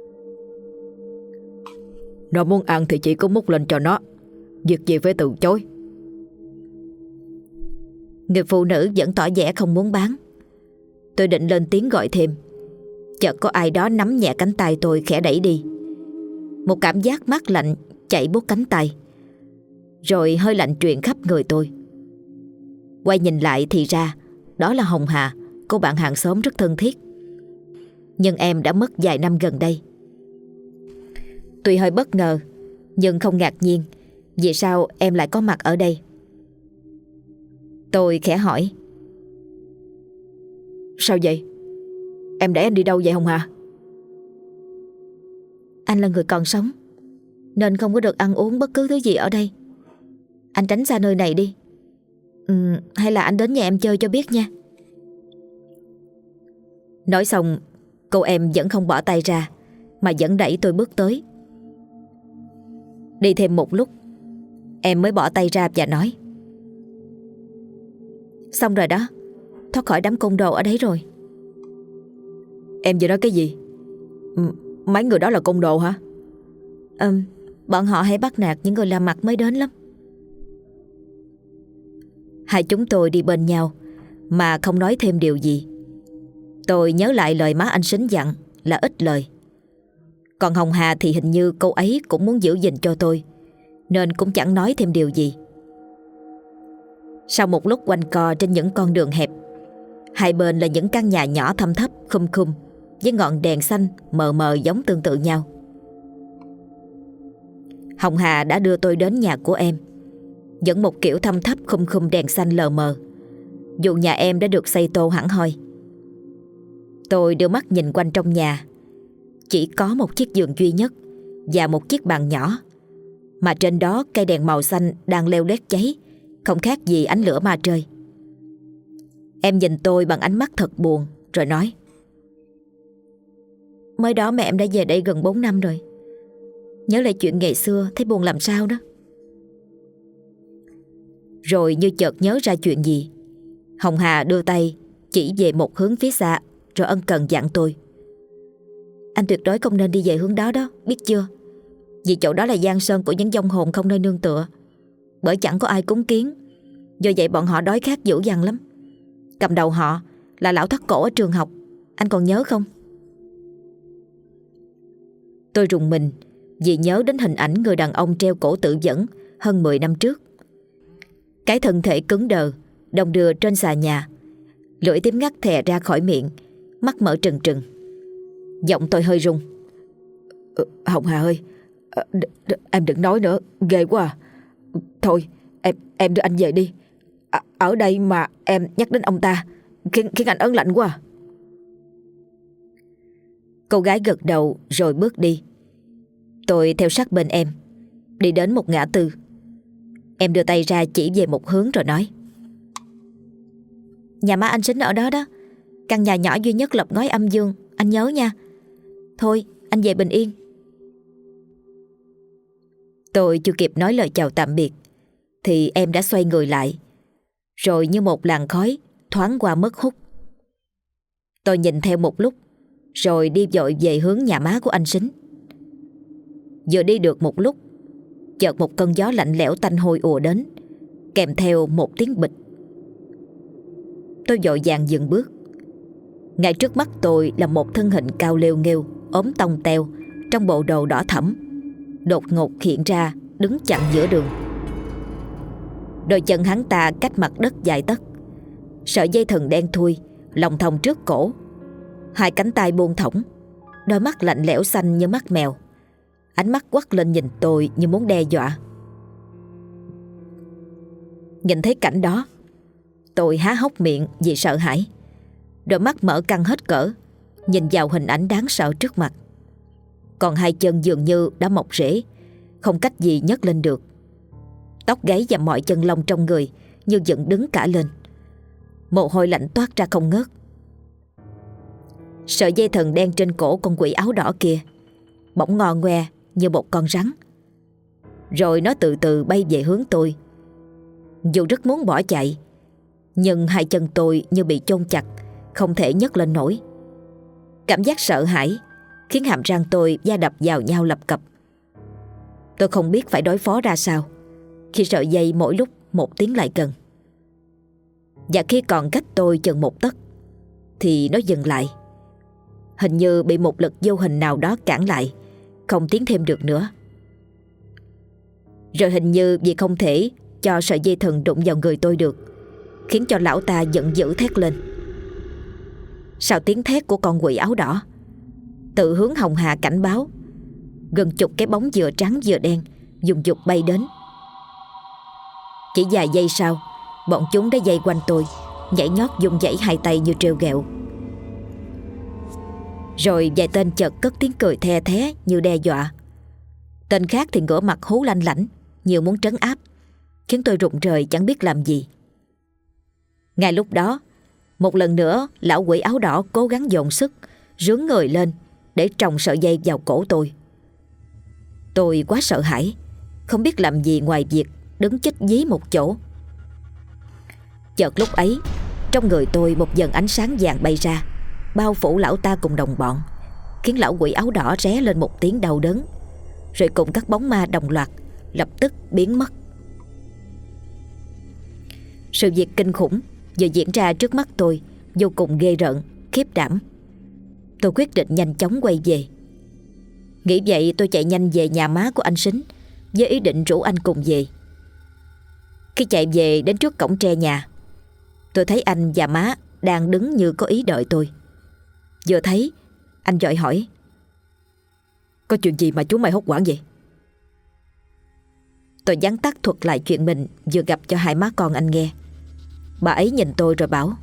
Nó muốn ăn thì chị cứ múc lên cho nó, việc gì phải từ chối. Người phụ nữ vẫn tỏ vẻ không muốn bán. Tôi định lên tiếng gọi thêm, chợt có ai đó nắm nhẹ cánh tay tôi khẽ đẩy đi. Một cảm giác mát lạnh chạy buốt cánh tay, rồi hơi lạnh truyền khắp người tôi. Quay nhìn lại thì ra đó là Hồng Hà, cô bạn hàng xóm rất thân thiết. Nhưng em đã mất vài năm gần đây. Tuy hơi bất ngờ nhưng không ngạc nhiên vì sao em lại có mặt ở đây. Tôi khẽ hỏi: Sao vậy? Em để anh đi đâu vậy Hồng Hà? Anh là người còn sống nên không có được ăn uống bất cứ thứ gì ở đây. Anh tránh xa nơi này đi. Hay là anh đến nhà em chơi cho biết nha. Nói xong, cô em vẫn không bỏ tay ra mà vẫn đẩy tôi bước tới. Đi thêm một lúc, em mới bỏ tay ra và nói: Xong rồi đó, thoát khỏi đám côn đồ ở đấy rồi. Em vừa nói cái gì? Mấy người đó là côn đồ hả? Bọn họ hay bắt nạt những người làm mặt mới đến lắm. Hai chúng tôi đi bên nhau mà không nói thêm điều gì. Tôi nhớ lại lời má anh Sính dặn là ít lời. Còn Hồng Hà thì hình như cô ấy cũng muốn giữ gìn cho tôi, nên cũng chẳng nói thêm điều gì. Sau một lúc quanh co trên những con đường hẹp, hai bên là những căn nhà nhỏ thâm thấp khum khum với ngọn đèn xanh mờ mờ giống tương tự nhau. Hồng Hà đã đưa tôi đến nhà của em, vẫn một kiểu thâm thấp khum khum đèn xanh lờ mờ, dù nhà em đã được xây tô hẳn hoi. Tôi đưa mắt nhìn quanh trong nhà, chỉ có một chiếc giường duy nhất và một chiếc bàn nhỏ, mà trên đó cây đèn màu xanh đang leo lét cháy, không khác gì ánh lửa ma trời. Em nhìn tôi bằng ánh mắt thật buồn rồi nói: Mới đó mẹ em đã về đây gần 4 năm rồi. Nhớ lại chuyện ngày xưa thấy buồn làm sao đó. Rồi như chợt nhớ ra chuyện gì, Hồng Hà đưa tay chỉ về một hướng phía xa, rồi ân cần dặn tôi: Anh tuyệt đối không nên đi về hướng đó đó, biết chưa? Vì chỗ đó là giang sơn của những vong hồn không nơi nương tựa, bởi chẳng có ai cúng kiến. Do vậy bọn họ đói khát dữ dằn lắm. Cầm đầu họ là lão thắt cổ ở trường học, anh còn nhớ không? Tôi rùng mình vì nhớ đến hình ảnh người đàn ông treo cổ tự vẫn hơn 10 năm trước. Cái thân thể cứng đờ đong đưa trên xà nhà, lưỡi tím ngắt thè ra khỏi miệng, mắt mở trừng trừng. Giọng tôi hơi run: Hồng Hà ơi, em đừng nói nữa, ghê quá à. Thôi em đưa anh về đi. Ở đây mà em nhắc đến ông ta khiến anh ớn lạnh quá à. Cô gái gật đầu rồi bước đi. Tôi theo sát bên em, đi đến một ngã tư. Em đưa tay ra chỉ về một hướng rồi nói: Nhà má anh Sính ở đó đó. Căn nhà nhỏ duy nhất lợp ngói âm dương, anh nhớ nha. Thôi anh về bình yên. Tôi chưa kịp nói lời chào tạm biệt thì em đã xoay người lại, rồi như một làn khói thoáng qua mất hút. Tôi nhìn theo một lúc rồi đi vội về hướng nhà má của anh Sính. Vừa đi được một lúc, chợt một cơn gió lạnh lẽo tanh hôi ùa đến, kèm theo một tiếng bịch. Tôi vội vàng dừng bước. Ngay trước mắt tôi là một thân hình cao lêu nghêu, ốm tông teo, trong bộ đồ đỏ thẫm, đột ngột hiện ra đứng chặn giữa đường. Đôi chân hắn ta cách mặt đất vài tấc, sợi dây thừng đen thui lồng thòng trước cổ, hai cánh tay buông thõng, đôi mắt lạnh lẽo xanh như mắt mèo, ánh mắt quắc lên nhìn tôi như muốn đe dọa. Nhìn thấy cảnh đó, tôi há hốc miệng vì sợ hãi, đôi mắt mở căng hết cỡ, nhìn vào hình ảnh đáng sợ trước mặt. Còn hai chân dường như đã mọc rễ, không cách gì nhấc lên được. Tóc gáy và mọi chân lông trong người như dựng đứng cả lên, mồ hôi lạnh toát ra không ngớt. Sợi dây thần đen trên cổ con quỷ áo đỏ kia bỗng ngò ngoe như một con rắn, rồi nó từ từ bay về hướng tôi. Dù rất muốn bỏ chạy, nhưng hai chân tôi như bị chôn chặt, không thể nhấc lên nổi. Cảm giác sợ hãi khiến hàm răng tôi va đập vào nhau lập cập. Tôi không biết phải đối phó ra sao khi sợi dây mỗi lúc một tiến lại gần. Và khi còn cách tôi chừng một tấc thì nó dừng lại, hình như bị một lực vô hình nào đó cản lại, không tiến thêm được nữa. Rồi hình như vì không thể cho sợi dây thừng đụng vào người tôi được, khiến cho lão ta giận dữ thét lên. Sau tiếng thét của con quỷ áo đỏ, từ hướng hồng hà cảnh báo, gần chục cái bóng vừa trắng vừa đen dùng dục bay đến. Chỉ vài giây sau, bọn chúng đã vây quanh tôi, nhảy nhót dùng dãy hai tay như trêu ghẹo. Rồi vài tên chợt cất tiếng cười the thé như đe dọa. Tên khác thì ngửa mặt hú lanh lảnh, nhiều muốn trấn áp, khiến tôi rụng rời chẳng biết làm gì. Ngay lúc đó, một lần nữa lão quỷ áo đỏ cố gắng dồn sức rướn người lên để tròng sợi dây vào cổ tôi. Tôi quá sợ hãi, không biết làm gì ngoài việc đứng chết dí một chỗ. Chợt lúc ấy, trong người tôi một dần ánh sáng vàng bay ra, bao phủ lão ta cùng đồng bọn, khiến lão quỷ áo đỏ ré lên một tiếng đau đớn, rồi cùng các bóng ma đồng loạt lập tức biến mất. Sự việc kinh khủng vừa diễn ra trước mắt tôi, vô cùng ghê rợn, khiếp đảm. Tôi quyết định nhanh chóng quay về. Nghĩ vậy tôi chạy nhanh về nhà má của anh Sính với ý định rủ anh cùng về. Khi chạy về đến trước cổng tre nhà, tôi thấy anh và má đang đứng như có ý đợi tôi. Vừa thấy, anh vội hỏi: Có chuyện gì mà chú mày hốt hoảng vậy? Tôi vắn tắt thuật lại chuyện mình vừa gặp cho hai má con anh nghe. Bà ấy nhìn tôi rồi bảo: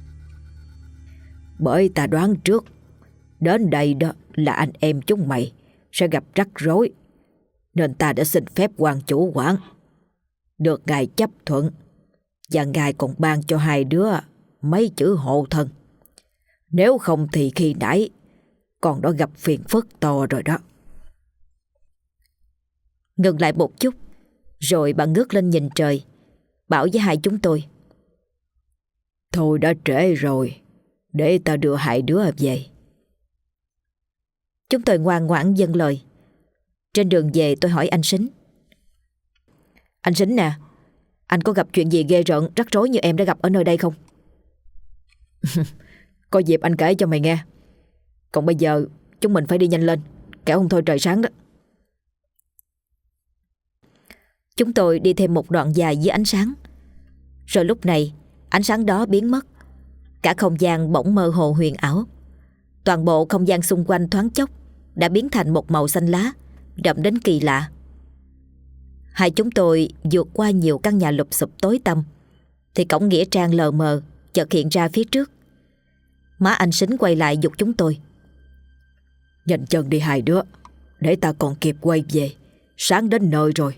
Bởi ta đoán trước đến đây đó là anh em chúng mày sẽ gặp rắc rối, nên ta đã xin phép quan chủ quản, được ngài chấp thuận, và ngài còn ban cho hai đứa mấy chữ hộ thân. Nếu không thì khi nãy con đã gặp phiền phức to rồi đó. Ngừng lại một chút, rồi bà ngước lên nhìn trời, bảo với hai chúng tôi: Thôi đã trễ rồi, để ta đưa hai đứa về. Chúng tôi ngoan ngoãn vâng lời. Trên đường về tôi hỏi anh Sính: Anh Sính nè, anh có gặp chuyện gì ghê rợn rắc rối như em đã gặp ở nơi đây không? Có dịp anh kể cho mày nghe. Còn bây giờ chúng mình phải đi nhanh lên, kẻo không thôi trời sáng đó. Chúng tôi đi thêm một đoạn dài dưới ánh sáng. Rồi lúc này ánh sáng đó biến mất, cả không gian bỗng mơ hồ huyền ảo. Toàn bộ không gian xung quanh thoáng chốc đã biến thành một màu xanh lá, đậm đến kỳ lạ. Hai chúng tôi vượt qua nhiều căn nhà lụp xụp tối tăm thì cổng nghĩa trang lờ mờ chợt hiện ra phía trước. Má anh Sính quay lại giục chúng tôi: Nhanh chân đi hai đứa, để ta còn kịp quay về, sáng đến nơi rồi.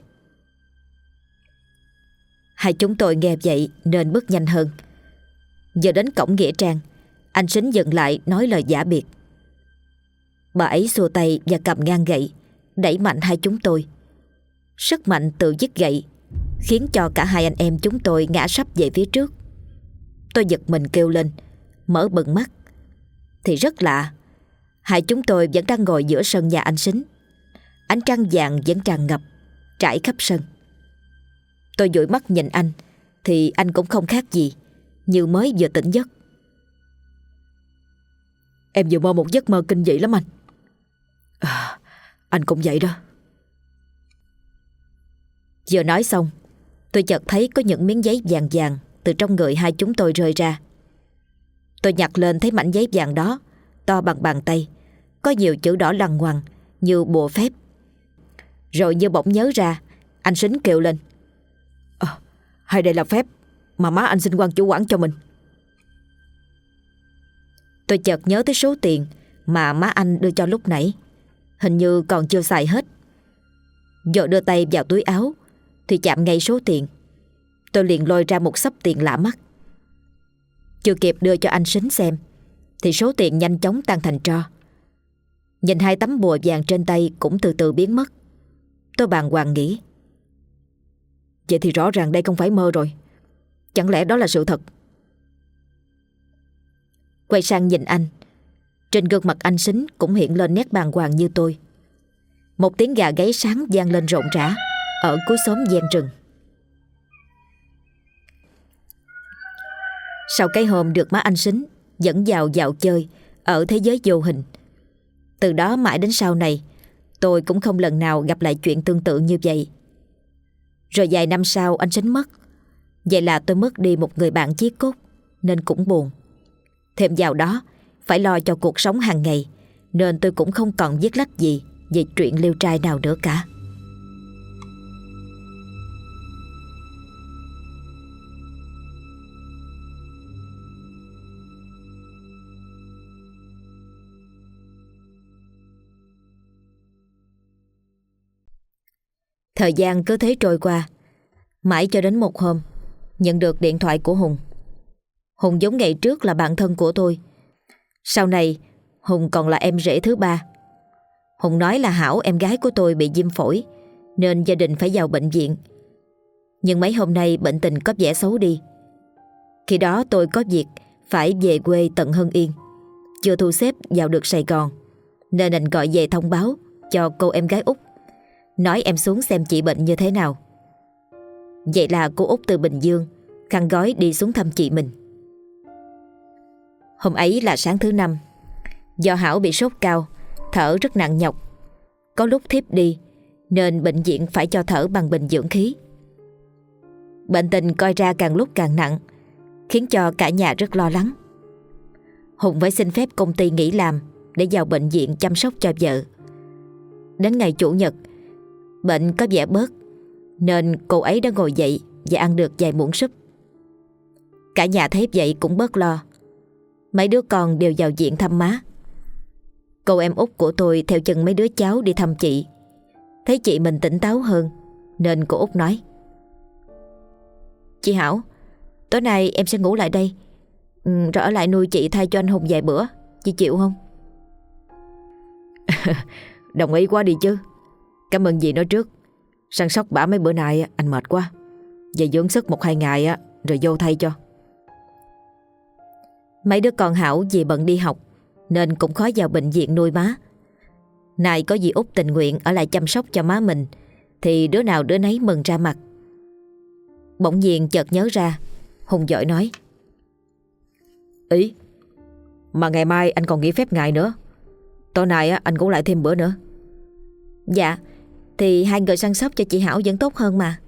Hai chúng tôi nghe vậy nên bước nhanh hơn. Giờ đến cổng nghĩa trang, anh Sính dừng lại nói lời giả biệt. Bà ấy xua tay và cầm ngang gậy, đẩy mạnh hai chúng tôi. Sức mạnh từ chiếc gậy khiến cho cả hai anh em chúng tôi ngã sấp về phía trước. Tôi giật mình kêu lên, mở bừng mắt. Thì rất lạ, hai chúng tôi vẫn đang ngồi giữa sân nhà anh Sính. Ánh trăng vàng vẫn tràn ngập, trải khắp sân. Tôi dụi mắt nhìn anh thì anh cũng không khác gì, như mới vừa tỉnh giấc. Em vừa mơ một giấc mơ kinh dị lắm anh. Anh cũng vậy đó. Vừa nói xong, tôi chợt thấy có những miếng giấy vàng vàng từ trong người hai chúng tôi rơi ra. Tôi nhặt lên thấy mảnh giấy vàng đó to bằng bàn tay, có nhiều chữ đỏ lằn ngoằn như bùa phép. Rồi như bỗng nhớ ra, anh Sính kêu lên: Hay đây là phép mà má anh xin quan chủ quản cho mình. Tôi chợt nhớ tới số tiền mà má anh đưa cho lúc nãy, hình như còn chưa xài hết. Giờ đưa tay vào túi áo thì chạm ngay số tiền. Tôi liền lôi ra một xấp tiền lạ mắt. Chưa kịp đưa cho anh Sính xem thì số tiền nhanh chóng tan thành tro. Nhìn hai tấm bùa vàng trên tay cũng từ từ biến mất. Tôi bàng hoàng nghĩ: Vậy thì rõ ràng đây không phải mơ rồi. Chẳng lẽ đó là sự thật? Quay sang nhìn anh, trên gương mặt anh Sính cũng hiện lên nét bàng hoàng như tôi. Một tiếng gà gáy sáng vang lên rộn rã ở cuối xóm ven rừng. Sau cái hôm được má anh Sính dẫn vào dạo chơi ở thế giới vô hình, từ đó mãi đến sau này, tôi cũng không lần nào gặp lại chuyện tương tự như vậy. Rồi vài năm sau anh Sính mất. Vậy là tôi mất đi một người bạn chí cốt, nên cũng buồn. Thêm vào đó phải lo cho cuộc sống hàng ngày, nên tôi cũng không còn viết lách gì về chuyện liêu trai nào nữa cả. Thời gian cứ thế trôi qua, mãi cho đến một hôm nhận được điện thoại của Hùng. Hùng giống ngày trước là bạn thân của tôi. Sau này Hùng còn là em rể thứ ba. Hùng nói là Hảo, em gái của tôi, bị viêm phổi nên gia đình phải vào bệnh viện. Nhưng mấy hôm nay bệnh tình có vẻ xấu đi. Khi đó tôi có việc phải về quê tận Hưng Yên, chưa thu xếp vào được Sài Gòn, nên anh gọi về thông báo cho cô em gái út, nói em xuống xem chị bệnh như thế nào. Vậy là cô út từ Bình Dương khăn gói đi xuống thăm chị mình. Hôm ấy là sáng thứ năm. Do Hảo bị sốt cao, thở rất nặng nhọc, có lúc thiếp đi, nên bệnh viện phải cho thở bằng bình dưỡng khí. Bệnh tình coi ra càng lúc càng nặng, khiến cho cả nhà rất lo lắng. Hùng phải xin phép công ty nghỉ làm để vào bệnh viện chăm sóc cho vợ. Đến ngày Chủ nhật, bệnh có vẻ bớt, nên cô ấy đã ngồi dậy và ăn được vài muỗng súp. Cả nhà thấy vậy cũng bớt lo. Mấy đứa con đều vào viện thăm má. Cô em út của tôi theo chân mấy đứa cháu đi thăm chị. Thấy chị mình tỉnh táo hơn, nên cô út nói: Chị Hảo, tối nay em sẽ ngủ lại đây, rồi ở lại nuôi chị thay cho anh Hùng vài bữa. Chị chịu không? Đồng ý quá đi chứ. Cảm ơn dì nói trước. Săn sóc bả mấy bữa nay anh mệt quá. Về dưỡng sức 1-2 ngày rồi vô thay cho. Mấy đứa con Hảo vì bận đi học nên cũng khó vào bệnh viện nuôi má. Này có dì út tình nguyện ở lại chăm sóc cho má mình thì đứa nào đứa nấy mừng ra mặt. Bỗng nhiên chợt nhớ ra, Hùng vội nói: Ý, mà ngày mai anh còn nghỉ phép ngày nữa. Tối nay anh ngủ lại thêm bữa nữa. Dạ, thì hai người săn sóc cho chị Hảo vẫn tốt hơn mà.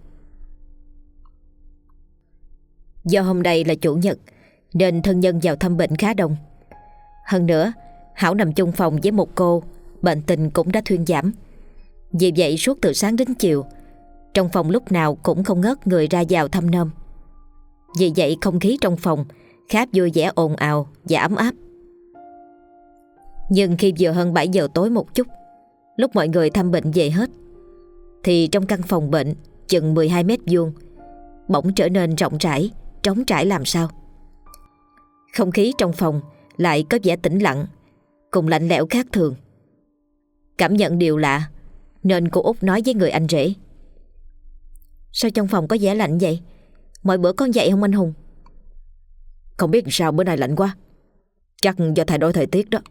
Do hôm nay là Chủ nhật nên thân nhân vào thăm bệnh khá đông. Hơn nữa, Hảo nằm chung phòng với một cô, bệnh tình cũng đã thuyên giảm. Vì vậy suốt từ sáng đến chiều, Trong phòng lúc nào cũng không ngớt người ra vào thăm nom. Vì vậy không khí trong phòng khá vui vẻ, ồn ào và ấm áp. Nhưng khi vừa hơn 7 giờ tối một chút, lúc mọi người thăm bệnh về hết, thì trong căn phòng bệnh chừng 12 mét vuông bỗng trở nên rộng rãi, trống trải làm sao. Không khí trong phòng lại có vẻ tĩnh lặng, cùng lạnh lẽo khác thường. Cảm nhận điều lạ nên cô Út nói với người anh rể: "Sao trong phòng có vẻ lạnh vậy? Mọi bữa con vậy không anh Hùng?" "Không biết sao bữa nay lạnh quá. Chắc do thay đổi thời tiết đó."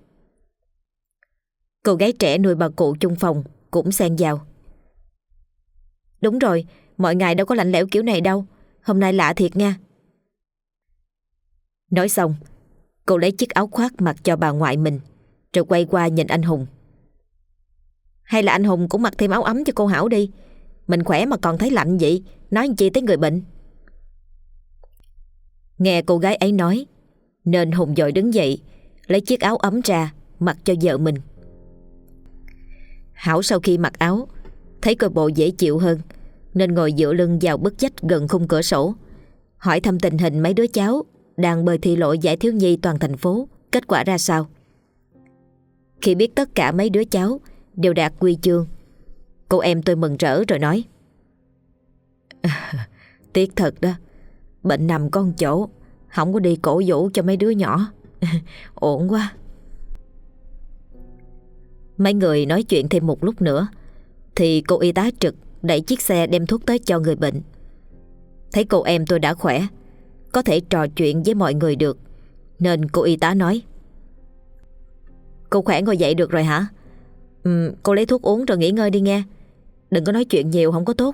Cô gái trẻ nuôi bà cụ chung phòng cũng xen vào: "Đúng rồi, mọi ngày đâu có lạnh lẽo kiểu này đâu. Hôm nay lạ thiệt nha." Nói xong, cô lấy chiếc áo khoác mặc cho bà ngoại mình, rồi quay qua nhìn anh Hùng: "Hay là anh Hùng cũng mặc thêm áo ấm cho cô Hảo đi. Mình khỏe mà còn thấy lạnh vậy, nói làm chi tới người bệnh." Nghe cô gái ấy nói nên Hùng vội đứng dậy, lấy chiếc áo ấm ra mặc cho vợ mình. Hảo sau khi mặc áo thấy coi bộ dễ chịu hơn, nên ngồi dựa lưng vào bức vách gần khung cửa sổ, hỏi thăm tình hình mấy đứa cháu đang bơi thi lội giải thiếu nhi toàn thành phố kết quả ra sao. Khi biết tất cả mấy đứa cháu đều đạt huy chương, cô em tôi mừng rỡ rồi nói: "Tiếc thật đó, bệnh nằm có một chỗ, không có đi cổ vũ cho mấy đứa nhỏ." "Ổn quá." Mấy người nói chuyện thêm một lúc nữa thì cô y tá trực đẩy chiếc xe đem thuốc tới cho người bệnh. Thấy cô em tôi đã khỏe, có thể trò chuyện với mọi người được, nên cô y tá nói: "Cô khỏe ngồi dậy được rồi hả? Cô lấy thuốc uống rồi nghỉ ngơi đi nghe. Đừng có nói chuyện nhiều, không có tốt."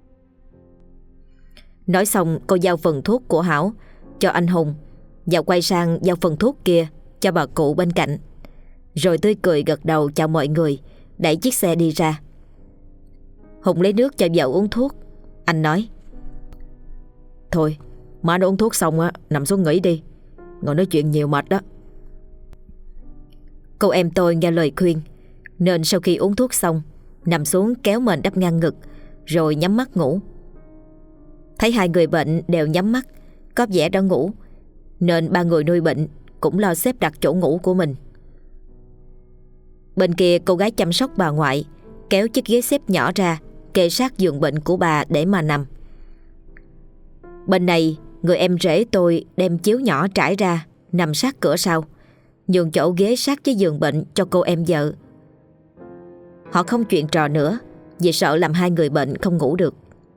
Nói xong cô giao phần thuốc của Hảo cho anh Hùng và quay sang giao phần thuốc kia cho bà cụ bên cạnh, rồi tươi cười gật đầu chào mọi người, đẩy chiếc xe đi ra. Hùng lấy nước cho vợ uống thuốc. Anh nói: "Thôi, má đã uống thuốc xong á, nằm xuống nghỉ đi. Ngồi nói chuyện nhiều mệt đó." Cô em tôi nghe lời khuyên nên sau khi uống thuốc xong, nằm xuống kéo mền đắp ngang ngực rồi nhắm mắt ngủ. Thấy hai người bệnh đều nhắm mắt, có vẻ đã ngủ, nên ba người nuôi bệnh cũng lo xếp đặt chỗ ngủ của mình. Bên kia cô gái chăm sóc bà ngoại kéo chiếc ghế xếp nhỏ ra kê sát giường bệnh của bà để mà nằm. Bên này người em rể tôi đem chiếu nhỏ trải ra nằm sát cửa sau, nhường chỗ ghế sát với giường bệnh cho cô em vợ. Họ không chuyện trò nữa vì sợ làm hai người bệnh không ngủ được.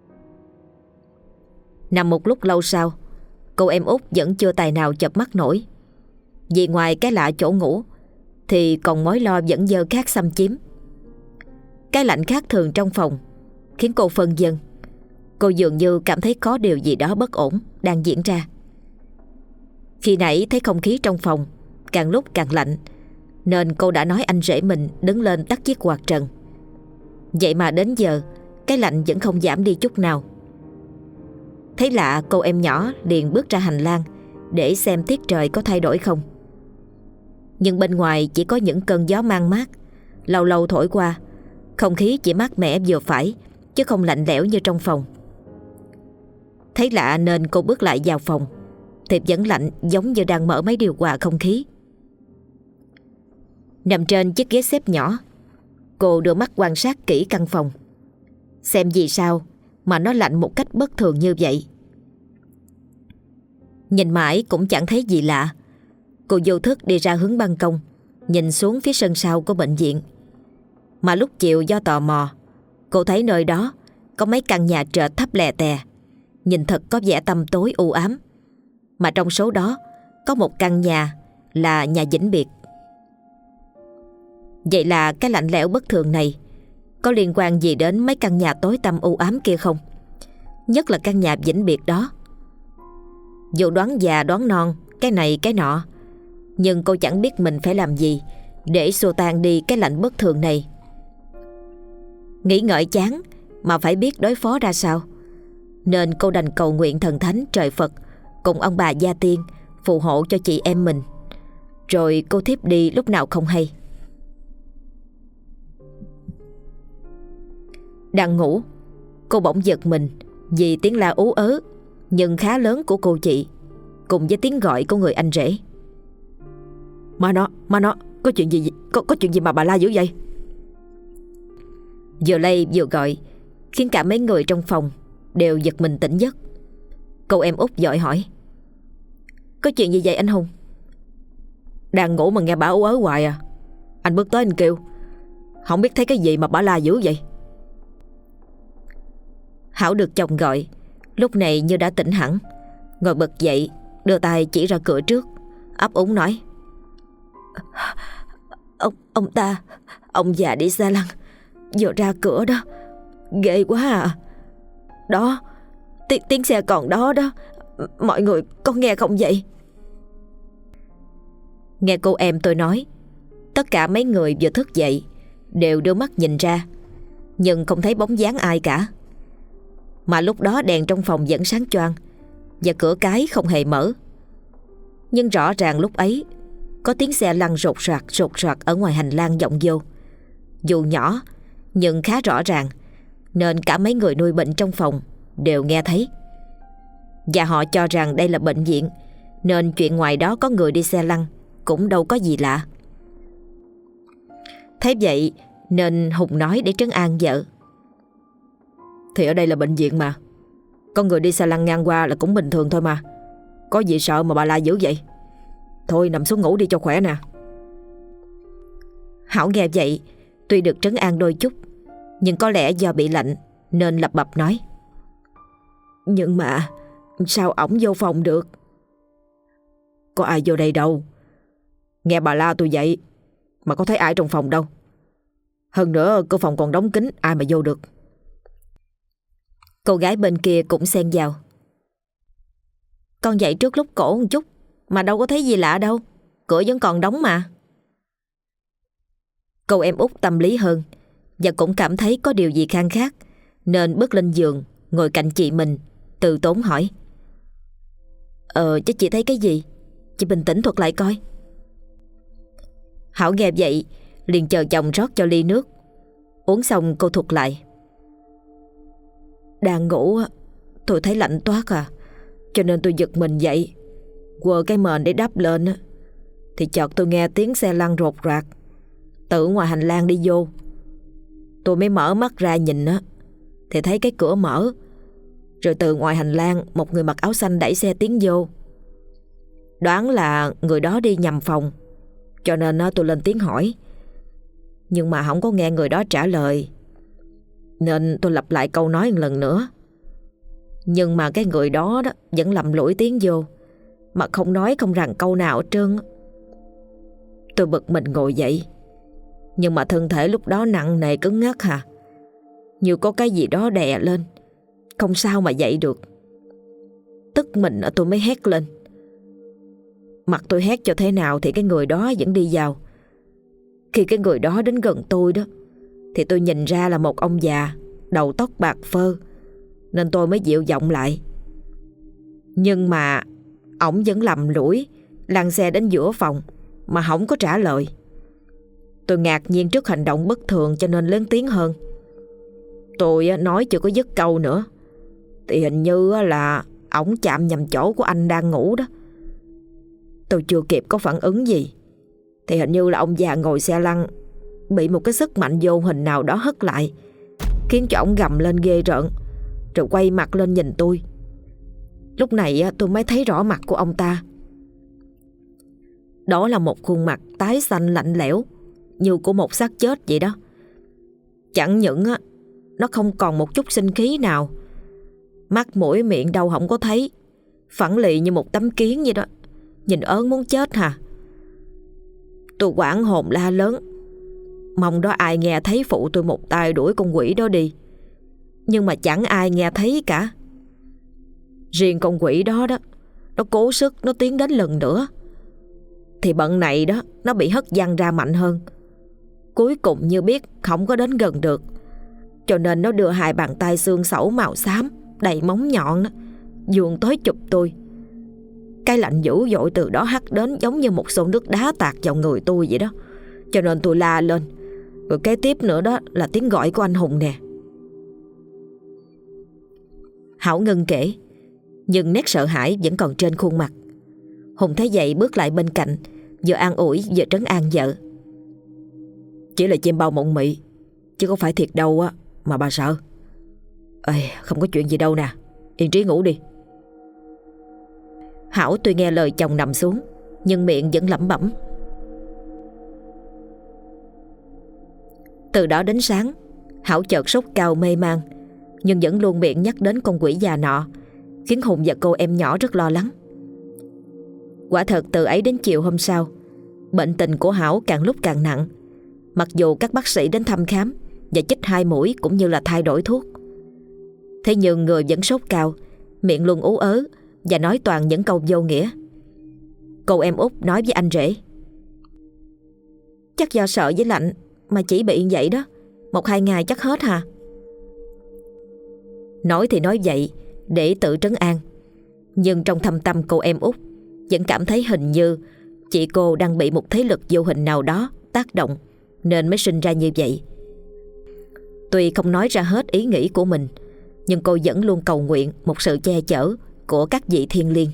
Nằm một lúc lâu sau, cô em út vẫn chưa tài nào chợp mắt nổi, vì ngoài cái lạ chỗ ngủ thì còn mối lo vẫn dơ khác xâm chiếm. Cái lạnh khác thường trong phòng khiến cô phân vân. Cô dường như cảm thấy có điều gì đó bất ổn đang diễn ra. Khi nãy thấy không khí trong phòng càng lúc càng lạnh, nên cô đã nói anh rể mình đứng lên tắt chiếc quạt trần. Vậy mà đến giờ cái lạnh vẫn không giảm đi chút nào. Thấy lạ, cô em nhỏ liền bước ra hành lang để xem tiết trời có thay đổi không. Nhưng bên ngoài chỉ có những cơn gió mang mát lâu lâu thổi qua, không khí chỉ mát mẻ vừa phải chứ không lạnh lẽo như trong phòng. Thấy lạ nên cô bước lại vào phòng thì vẫn lạnh, giống như đang mở máy điều hòa không khí. Nằm trên chiếc ghế xếp nhỏ, cô đưa mắt quan sát kỹ căn phòng, xem vì sao mà nó lạnh một cách bất thường như vậy. Nhìn mãi cũng chẳng thấy gì lạ. Cô vô thức đi ra hướng ban công, nhìn xuống phía sân sau của bệnh viện. Mà lúc chiều do tò mò, cô thấy nơi đó có mấy căn nhà trệt thấp lè tè, nhìn thật có vẻ tăm tối u ám. Mà trong số đó có một căn nhà là nhà vĩnh biệt. Vậy là cái lạnh lẽo bất thường này có liên quan gì đến mấy căn nhà tối tăm u ám kia không? Nhất là căn nhà vĩnh biệt đó. Dù đoán già đoán non cái này cái nọ, nhưng cô chẳng biết mình phải làm gì để xua tan đi cái lạnh bất thường này. Nghĩ ngợi chán mà phải biết đối phó ra sao, nên cô đành cầu nguyện thần thánh trời Phật cùng ông bà gia tiên phù hộ cho chị em mình. Rồi cô thiếp đi lúc nào không hay. Đang ngủ Cô bỗng giật mình vì tiếng la ú ớ nhưng khá lớn của cô chị, cùng với tiếng gọi của người anh rể. Má nó, có chuyện gì có chuyện gì mà bà la dữ vậy? Vừa lay vừa gọi khiến cả mấy người trong phòng đều giật mình tỉnh giấc. Cô em út vội hỏi: Có chuyện gì vậy anh Hùng? Đang ngủ mà nghe bà ú ớ hoài à. Anh bước tới anh kêu, không biết thấy cái gì mà bà la dữ vậy. Hảo được chồng gọi lúc này như đã tỉnh hẳn, ngồi bật dậy, đưa tay chỉ ra cửa trước, ấp úng nói: Ông già đi xe lăn vừa ra cửa đó, ghê quá à. Đó, tiếng xe còn đó đó, mọi người có nghe không vậy? Nghe cô em tôi nói, tất cả mấy người vừa thức dậy đều đưa mắt nhìn ra, nhưng không thấy bóng dáng ai cả. Mà lúc đó đèn trong phòng vẫn sáng choang và cửa cái không hề mở. Nhưng rõ ràng lúc ấy có tiếng xe lăn rột rạc ở ngoài hành lang vọng vô. Dù nhỏ nhưng khá rõ ràng, nên cả mấy người nuôi bệnh trong phòng đều nghe thấy. Và họ cho rằng đây là bệnh viện, nên chuyện ngoài đó có người đi xe lăn cũng đâu có gì lạ. Thế vậy nên Hùng nói để trấn an vợ: Thì ở đây là bệnh viện mà, có người đi xe lăn ngang qua là cũng bình thường thôi mà. Có gì sợ mà bà la dữ vậy? Thôi nằm xuống ngủ đi cho khỏe nè. Hảo nghe vậy tuy được trấn an đôi chút, nhưng có lẽ do bị lạnh nên lắp bắp nói: Nhưng mà sao ổng vô phòng được? Có ai vô đây đâu. Nghe bà la tôi vậy mà có thấy ai trong phòng đâu. Hơn nữa cửa phòng còn đóng kín, ai mà vô được. Cô gái bên kia cũng xen vào: Con dậy trước lúc cổ một chút mà đâu có thấy gì lạ đâu, cửa vẫn còn đóng mà. Cô em út tâm lý hơn và cũng cảm thấy có điều gì khang khác, nên bước lên giường ngồi cạnh chị mình, từ tốn hỏi: Chứ chị thấy cái gì? Chị bình tĩnh thuật lại coi. Hảo nghe vậy liền chờ chồng rót cho ly nước. Uống xong cô thuật lại: Đang ngủ tôi thấy lạnh toát à, cho nên tôi giật mình dậy, quờ cái mền để đắp lên thì chợt tôi nghe tiếng xe lăn rột rạc từ ngoài hành lang đi vô. Tôi mới mở mắt ra nhìn thì thấy cái cửa mở, rồi từ ngoài hành lang một người mặc áo xanh đẩy xe tiến vô. Đoán là người đó đi nhầm phòng, cho nên tôi lên tiếng hỏi, nhưng mà không có nghe người đó trả lời, nên tôi lặp lại câu nói một lần nữa. Nhưng mà cái người đó vẫn lầm lũi tiến vô, mà không nói không rằng câu nào hết trơn. Tôi bực mình ngồi dậy, nhưng mà thân thể lúc đó nặng nề cứng ngắc như có cái gì đó đè lên, không sao mà dậy được. Tức mình tôi mới hét lên. Mặt tôi hét cho thế nào thì cái người đó vẫn đi vào. Khi cái người đó đến gần tôi đó thì tôi nhìn ra là một ông già, đầu tóc bạc phơ, nên tôi mới dịu giọng lại. Nhưng mà ổng vẫn lầm lũi lăn xe đến giữa phòng mà không có trả lời. Tôi ngạc nhiên trước hành động bất thường cho nên lớn tiếng hơn. Tôi nói chưa có dứt câu nữa thì hình như là ổng chạm nhầm chỗ của anh đang ngủ đó. Tôi chưa kịp có phản ứng gì thì hình như là ông già ngồi xe lăn bị một cái sức mạnh vô hình nào đó hất lại, khiến cho ổng gầm lên ghê rợn, rồi quay mặt lên nhìn tôi. Lúc này tôi mới thấy rõ mặt của ông ta. Đó là một khuôn mặt tái xanh lạnh lẽo như của một xác chết vậy đó. Chẳng những nó không còn một chút sinh khí nào, mắt mũi miệng đâu không có thấy, phẳng lì như một tấm kiến vậy đó, nhìn ớn muốn chết Tôi hoảng hồn la lớn, mong đó ai nghe thấy phụ tôi một tay đuổi con quỷ đó đi. Nhưng mà chẳng ai nghe thấy cả. Riêng con quỷ đó nó cố sức nó tiến đến lần nữa thì bận này đó nó bị hất văng ra mạnh hơn. Cuối cùng như biết không có đến gần được, cho nên nó đưa hai bàn tay xương sẩu màu xám đầy móng nhọn vuông tới chụp tôi. Cái lạnh dữ dội từ đó hắt đến giống như một xô nước đá tạt vào người tôi vậy đó. Cho nên tôi la lên. Rồi kế tiếp nữa đó là tiếng gọi của anh Hùng nè. Hảo ngưng kể, nhưng nét sợ hãi vẫn còn trên khuôn mặt. Hùng thấy vậy bước lại bên cạnh, vừa an ủi vừa trấn an vợ. Chỉ là chim bao mộng mị, chứ không phải thiệt đâu á mà bà sợ. Không có chuyện gì đâu nè, yên trí ngủ đi. Hảo tuy nghe lời chồng nằm xuống, nhưng miệng vẫn lẩm bẩm. Từ đó đến sáng, Hảo chợt sốt cao mê man, nhưng vẫn luôn miệng nhắc đến con quỷ già nọ, khiến Hùng và cô em nhỏ rất lo lắng. Quả thật từ ấy đến chiều hôm sau, bệnh tình của Hảo càng lúc càng nặng. Mặc dù các bác sĩ đến thăm khám và chích 2 mũi cũng như là thay đổi thuốc, thế nhưng người vẫn sốt cao, miệng luôn ú ớ và nói toàn những câu vô nghĩa. Cô em út nói với anh rể: Chắc do sợ với lạnh mà chỉ bị vậy đó, 1-2 ngày chắc hết hả? Nói thì nói vậy để tự trấn an, nhưng trong thâm tâm cô em út vẫn cảm thấy hình như chị cô đang bị một thế lực vô hình nào đó tác động, nên mới sinh ra như vậy. Tuy không nói ra hết ý nghĩ của mình, nhưng cô vẫn luôn cầu nguyện một sự che chở của các vị thiên liêng.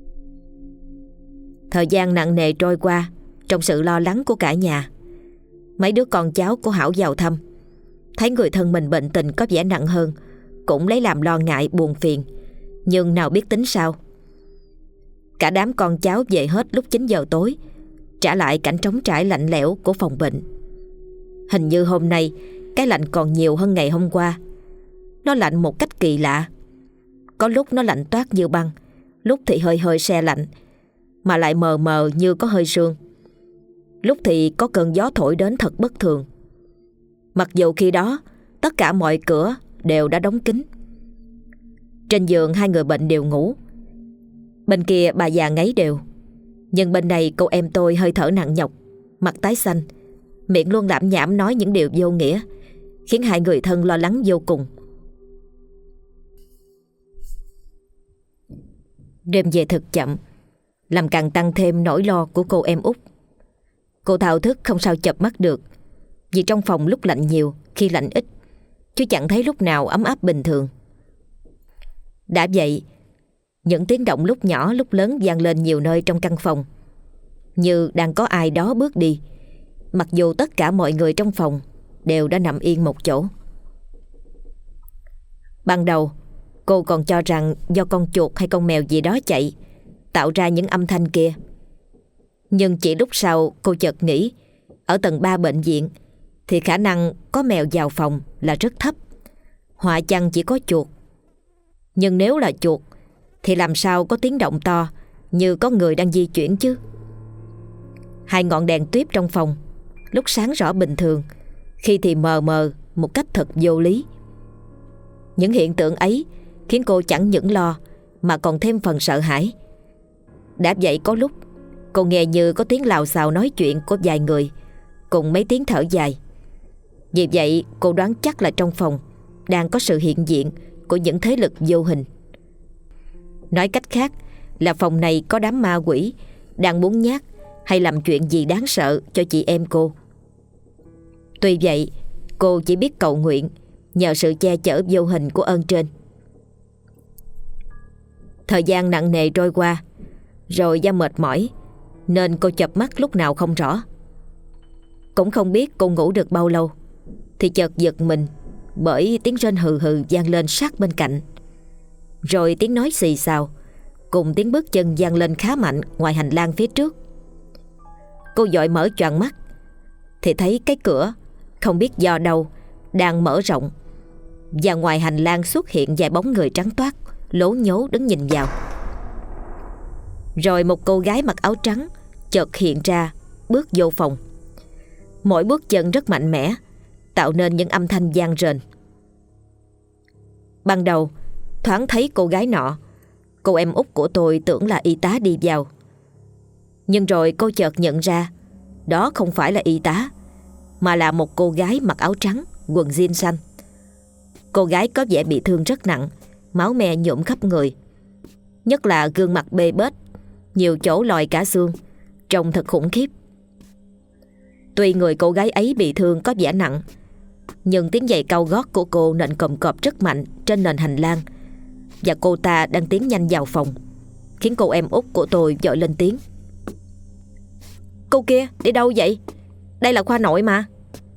Thời gian nặng nề trôi qua trong sự lo lắng của cả nhà. Mấy đứa con cháu của Hảo vào thăm, thấy người thân mình bệnh tình có vẻ nặng hơn, cũng lấy làm lo ngại buồn phiền, nhưng nào biết tính sao. Cả đám con cháu về hết lúc 9 giờ tối, trả lại cảnh trống trải lạnh lẽo của phòng bệnh. Hình như hôm nay cái lạnh còn nhiều hơn ngày hôm qua. Nó lạnh một cách kỳ lạ. Có lúc nó lạnh toát như băng, lúc thì hơi hơi se lạnh, mà lại mờ mờ như có hơi sương. Lúc thì có cơn gió thổi đến thật bất thường. Mặc dù khi đó tất cả mọi cửa đều đã đóng kín. Trên giường 2 người bệnh đều ngủ. Bên kia bà già ngáy đều, nhưng bên này cô em tôi hơi thở nặng nhọc, mặt tái xanh, miệng luôn lảm nhảm nói những điều vô nghĩa, khiến 2 người thân lo lắng vô cùng. Đêm về thật chậm, làm càng tăng thêm nỗi lo của cô em út. Cô thao thức không sao chợp mắt được, vì trong phòng lúc lạnh nhiều khi lạnh ít, chứ chẳng thấy lúc nào ấm áp bình thường. Đã vậy, những tiếng động lúc nhỏ lúc lớn vang lên nhiều nơi trong căn phòng, như đang có ai đó bước đi, mặc dù tất cả mọi người trong phòng đều đã nằm yên một chỗ. Ban đầu cô còn cho rằng do con chuột hay con mèo gì đó chạy tạo ra những âm thanh kia. Nhưng chỉ lúc sau cô chợt nghĩ, ở tầng 3 bệnh viện thì khả năng có mèo vào phòng là rất thấp, họa chăng chỉ có chuột. Nhưng nếu là chuột thì làm sao có tiếng động to như có người đang di chuyển chứ? 2 ngọn đèn tuýp trong phòng lúc sáng rõ bình thường, khi thì mờ mờ một cách thật vô lý. Những hiện tượng ấy khiến cô chẳng những lo mà còn thêm phần sợ hãi. Đã vậy có lúc cô nghe như có tiếng lào xào nói chuyện của vài người, cùng mấy tiếng thở dài. Vì vậy cô đoán chắc là trong phòng đang có sự hiện diện của những thế lực vô hình. Nói cách khác là phòng này có đám ma quỷ đang muốn nhát hay làm chuyện gì đáng sợ cho chị em cô. Tuy vậy cô chỉ biết cầu nguyện nhờ sự che chở vô hình của ơn trên. Thời gian nặng nề trôi qua, rồi do mệt mỏi nên cô chợp mắt lúc nào không rõ. Cũng không biết cô ngủ được bao lâu thì chợt giật mình bởi tiếng rên hừ hừ vang lên sát bên cạnh, rồi tiếng nói xì xào cùng tiếng bước chân vang lên khá mạnh ngoài hành lang phía trước. Cô vội mở choàng mắt thì thấy cái cửa không biết do đâu đang mở rộng, và ngoài hành lang xuất hiện vài bóng người trắng toát lố nhố đứng nhìn vào. Rồi một cô gái mặc áo trắng chợt hiện ra bước vô phòng. Mỗi bước chân rất mạnh mẽ, tạo nên những âm thanh vang rền. Ban đầu thoáng thấy cô gái nọ, cô em út của tôi tưởng là y tá đi vào. Nhưng rồi cô chợt nhận ra đó không phải là y tá, mà là một cô gái mặc áo trắng, quần jean xanh. Cô gái có vẻ bị thương rất nặng, máu me nhuộm khắp người, nhất là gương mặt bê bết, nhiều chỗ lòi cả xương, trông thật khủng khiếp. Tuy người cô gái ấy bị thương có vẻ nặng, nhưng tiếng giày cao gót của cô nện cộm cộp rất mạnh trên nền hành lang, và cô ta đang tiến nhanh vào phòng, khiến cô em út của tôi vội lên tiếng: "Cô kia đi đâu vậy? Đây là khoa nội mà."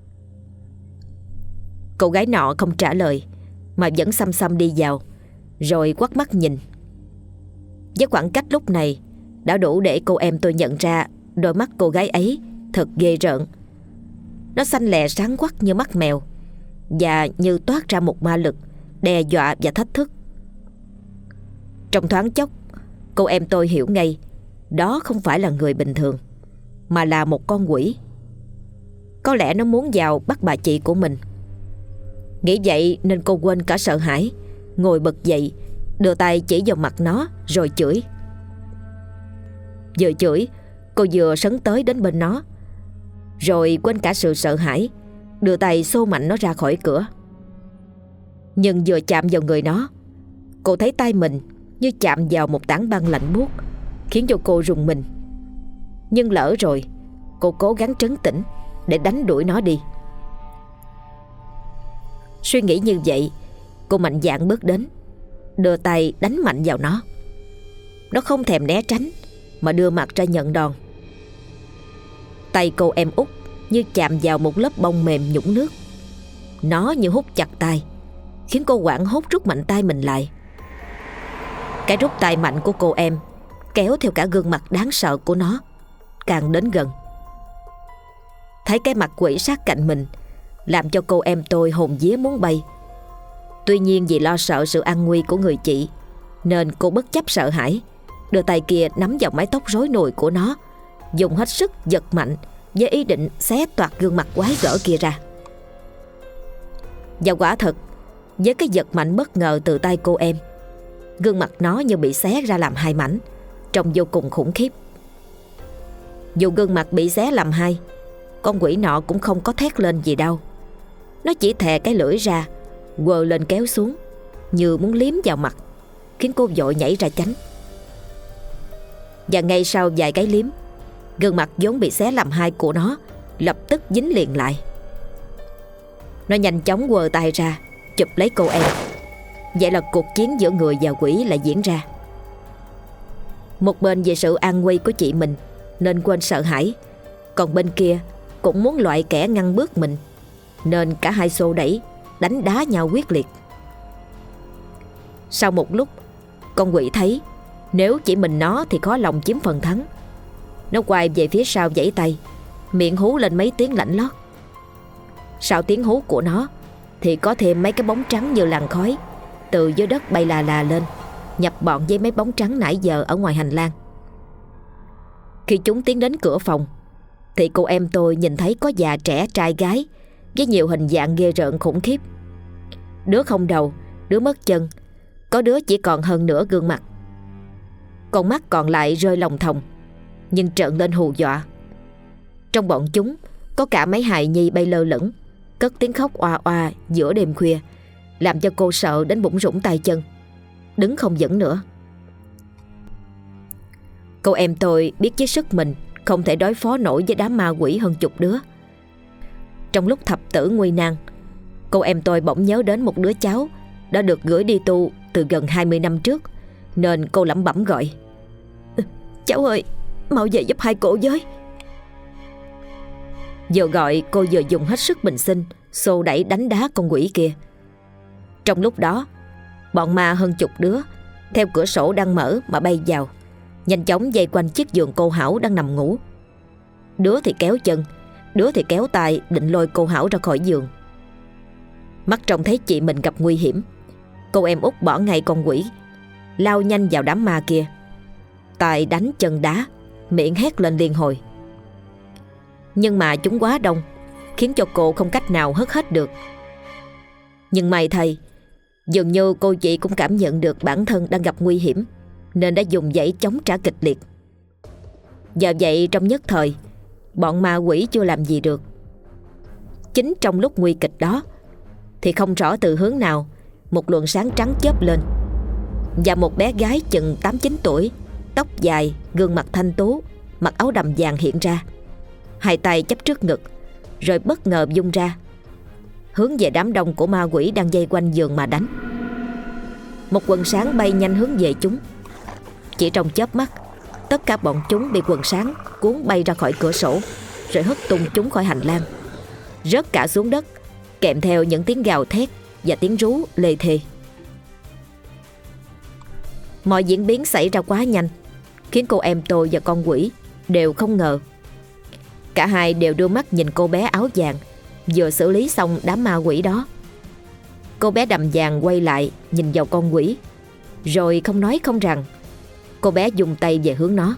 Cô gái nọ không trả lời mà vẫn xăm xăm đi vào, rồi quắt mắt nhìn. Với khoảng cách lúc này đã đủ để cô em tôi nhận ra đôi mắt cô gái ấy thật ghê rợn. Nó xanh lè sáng quắc như mắt mèo, và như toát ra một ma lực đe dọa và thách thức. Trong thoáng chốc, cô em tôi hiểu ngay đó không phải là người bình thường, mà là một con quỷ. Có lẽ nó muốn vào bắt bà chị của mình. Nghĩ vậy nên cô quên cả sợ hãi, ngồi bật dậy, đưa tay chỉ vào mặt nó rồi chửi. Vừa chửi, cô vừa sấn tới đến bên nó, rồi quên cả sự sợ hãi, đưa tay xô mạnh nó ra khỏi cửa. Nhưng vừa chạm vào người nó, cô thấy tay mình như chạm vào một tảng băng lạnh buốt, khiến cho cô rùng mình. Nhưng lỡ rồi, cô cố gắng trấn tĩnh để đánh đuổi nó đi. Suy nghĩ như vậy, cô mạnh dạn bước đến, đưa tay đánh mạnh vào nó. Nó không thèm né tránh mà đưa mặt ra nhận đòn. Tay cô em út như chạm vào một lớp bông mềm nhũng nước. Nó như hút chặt tay, khiến cô hoảng hốt rút mạnh tay mình lại. Cái rút tay mạnh của cô em kéo theo cả gương mặt đáng sợ của nó càng đến gần. Thấy cái mặt quỷ sát cạnh mình làm cho cô em tôi hồn vía muốn bay. Tuy nhiên vì lo sợ sự an nguy của người chị, nên cô bất chấp sợ hãi, đưa tay kia nắm vào mái tóc rối nùi của nó, dùng hết sức giật mạnh với ý định xé toạc gương mặt quái gở kia ra. Và quả thật, với cái giật mạnh bất ngờ từ tay cô em, gương mặt nó như bị xé ra làm hai mảnh, trông vô cùng khủng khiếp. Dù gương mặt bị xé làm hai, con quỷ nọ cũng không có thét lên gì đâu. Nó chỉ thè cái lưỡi ra, quờ lên kéo xuống, như muốn liếm vào mặt, khiến cô vội nhảy ra tránh. Và ngay sau vài cái liếm, gương mặt vốn bị xé làm hai của nó lập tức dính liền lại. Nó nhanh chóng quờ tay ra chụp lấy cô em. Vậy là cuộc chiến giữa người và quỷ lại diễn ra. Một bên vì sự an nguy của chị mình nên quên sợ hãi, còn bên kia cũng muốn loại kẻ ngăn bước mình, nên cả hai xô đẩy, đánh đá nhau quyết liệt. Sau một lúc, con quỷ thấy nếu chỉ mình nó thì khó lòng chiếm phần thắng. Nó quay về phía sau vẫy tay, miệng hú lên mấy tiếng lạnh lót. Sau tiếng hú của nó thì có thêm mấy cái bóng trắng như làn khói từ dưới đất bay là là lên, nhập bọn với mấy bóng trắng nãy giờ ở ngoài hành lang. Khi chúng tiến đến cửa phòng thì cô em tôi nhìn thấy có già trẻ trai gái với nhiều hình dạng ghê rợn khủng khiếp. Đứa không đầu, đứa mất chân, có đứa chỉ còn hơn nửa gương mặt. Con mắt còn lại rơi lòng thòng, nhưng trợn lên hù dọa. Trong bọn chúng có cả mấy hài nhi bay lơ lửng, cất tiếng khóc oa oa giữa đêm khuya, làm cho cô sợ đến bủn rủn tay chân, đứng không vững nữa. Cô em tôi biết với sức mình không thể đối phó nổi với đám ma quỷ hơn chục đứa. Trong lúc thập tử nguy nan, cô em tôi bỗng nhớ đến một đứa cháu đã được gửi đi tu từ gần 20 năm trước, nên cô lẩm bẩm gọi: "Cháu ơi, mau về giúp hai cô với." Vừa gọi cô vừa dùng hết sức bình sinh xô đẩy đánh đá con quỷ kia. Trong lúc đó, bọn ma hơn chục đứa theo cửa sổ đang mở mà bay vào, nhanh chóng vây quanh chiếc giường cô Hảo đang nằm ngủ. Đứa thì kéo chân, đứa thì kéo tay định lôi cô Hảo ra khỏi giường. Mắt trông thấy chị mình gặp nguy hiểm, cô em út bỏ ngay con quỷ, lao nhanh vào đám ma kia, tay đánh chân đá, miệng hét lên liên hồi. Nhưng mà chúng quá đông, khiến cho cô không cách nào hất hết được. Nhưng may thay, dường như cô chị cũng cảm nhận được bản thân đang gặp nguy hiểm, nên đã dùng dãy chống trả kịch liệt. Giờ vậy trong nhất thời, bọn ma quỷ chưa làm gì được. Chính trong lúc nguy kịch đó thì không rõ từ hướng nào một luồng sáng trắng chớp lên, và một bé gái chừng 8-9 tuổi, tóc dài, gương mặt thanh tú, mặc áo đầm vàng hiện ra, hai tay chắp trước ngực, rồi bất ngờ vung ra, hướng về đám đông của ma quỷ đang vây quanh giường mà đánh. một quần sáng bay nhanh hướng về chúng. Chỉ trong chớp mắt, tất cả bọn chúng bị quần sáng cuốn bay ra khỏi cửa sổ, rồi hất tung chúng khỏi hành lang, rớt cả xuống đất, kèm theo những tiếng gào thét và tiếng rú lê thê. Mọi diễn biến xảy ra quá nhanh, khiến cô em tôi và con quỷ đều không ngờ. Cả hai đều đưa mắt nhìn cô bé áo vàng vừa xử lý xong đám ma quỷ đó. Cô bé đầm vàng quay lại nhìn vào con quỷ, rồi không nói không rằng, cô bé dùng tay về hướng nó.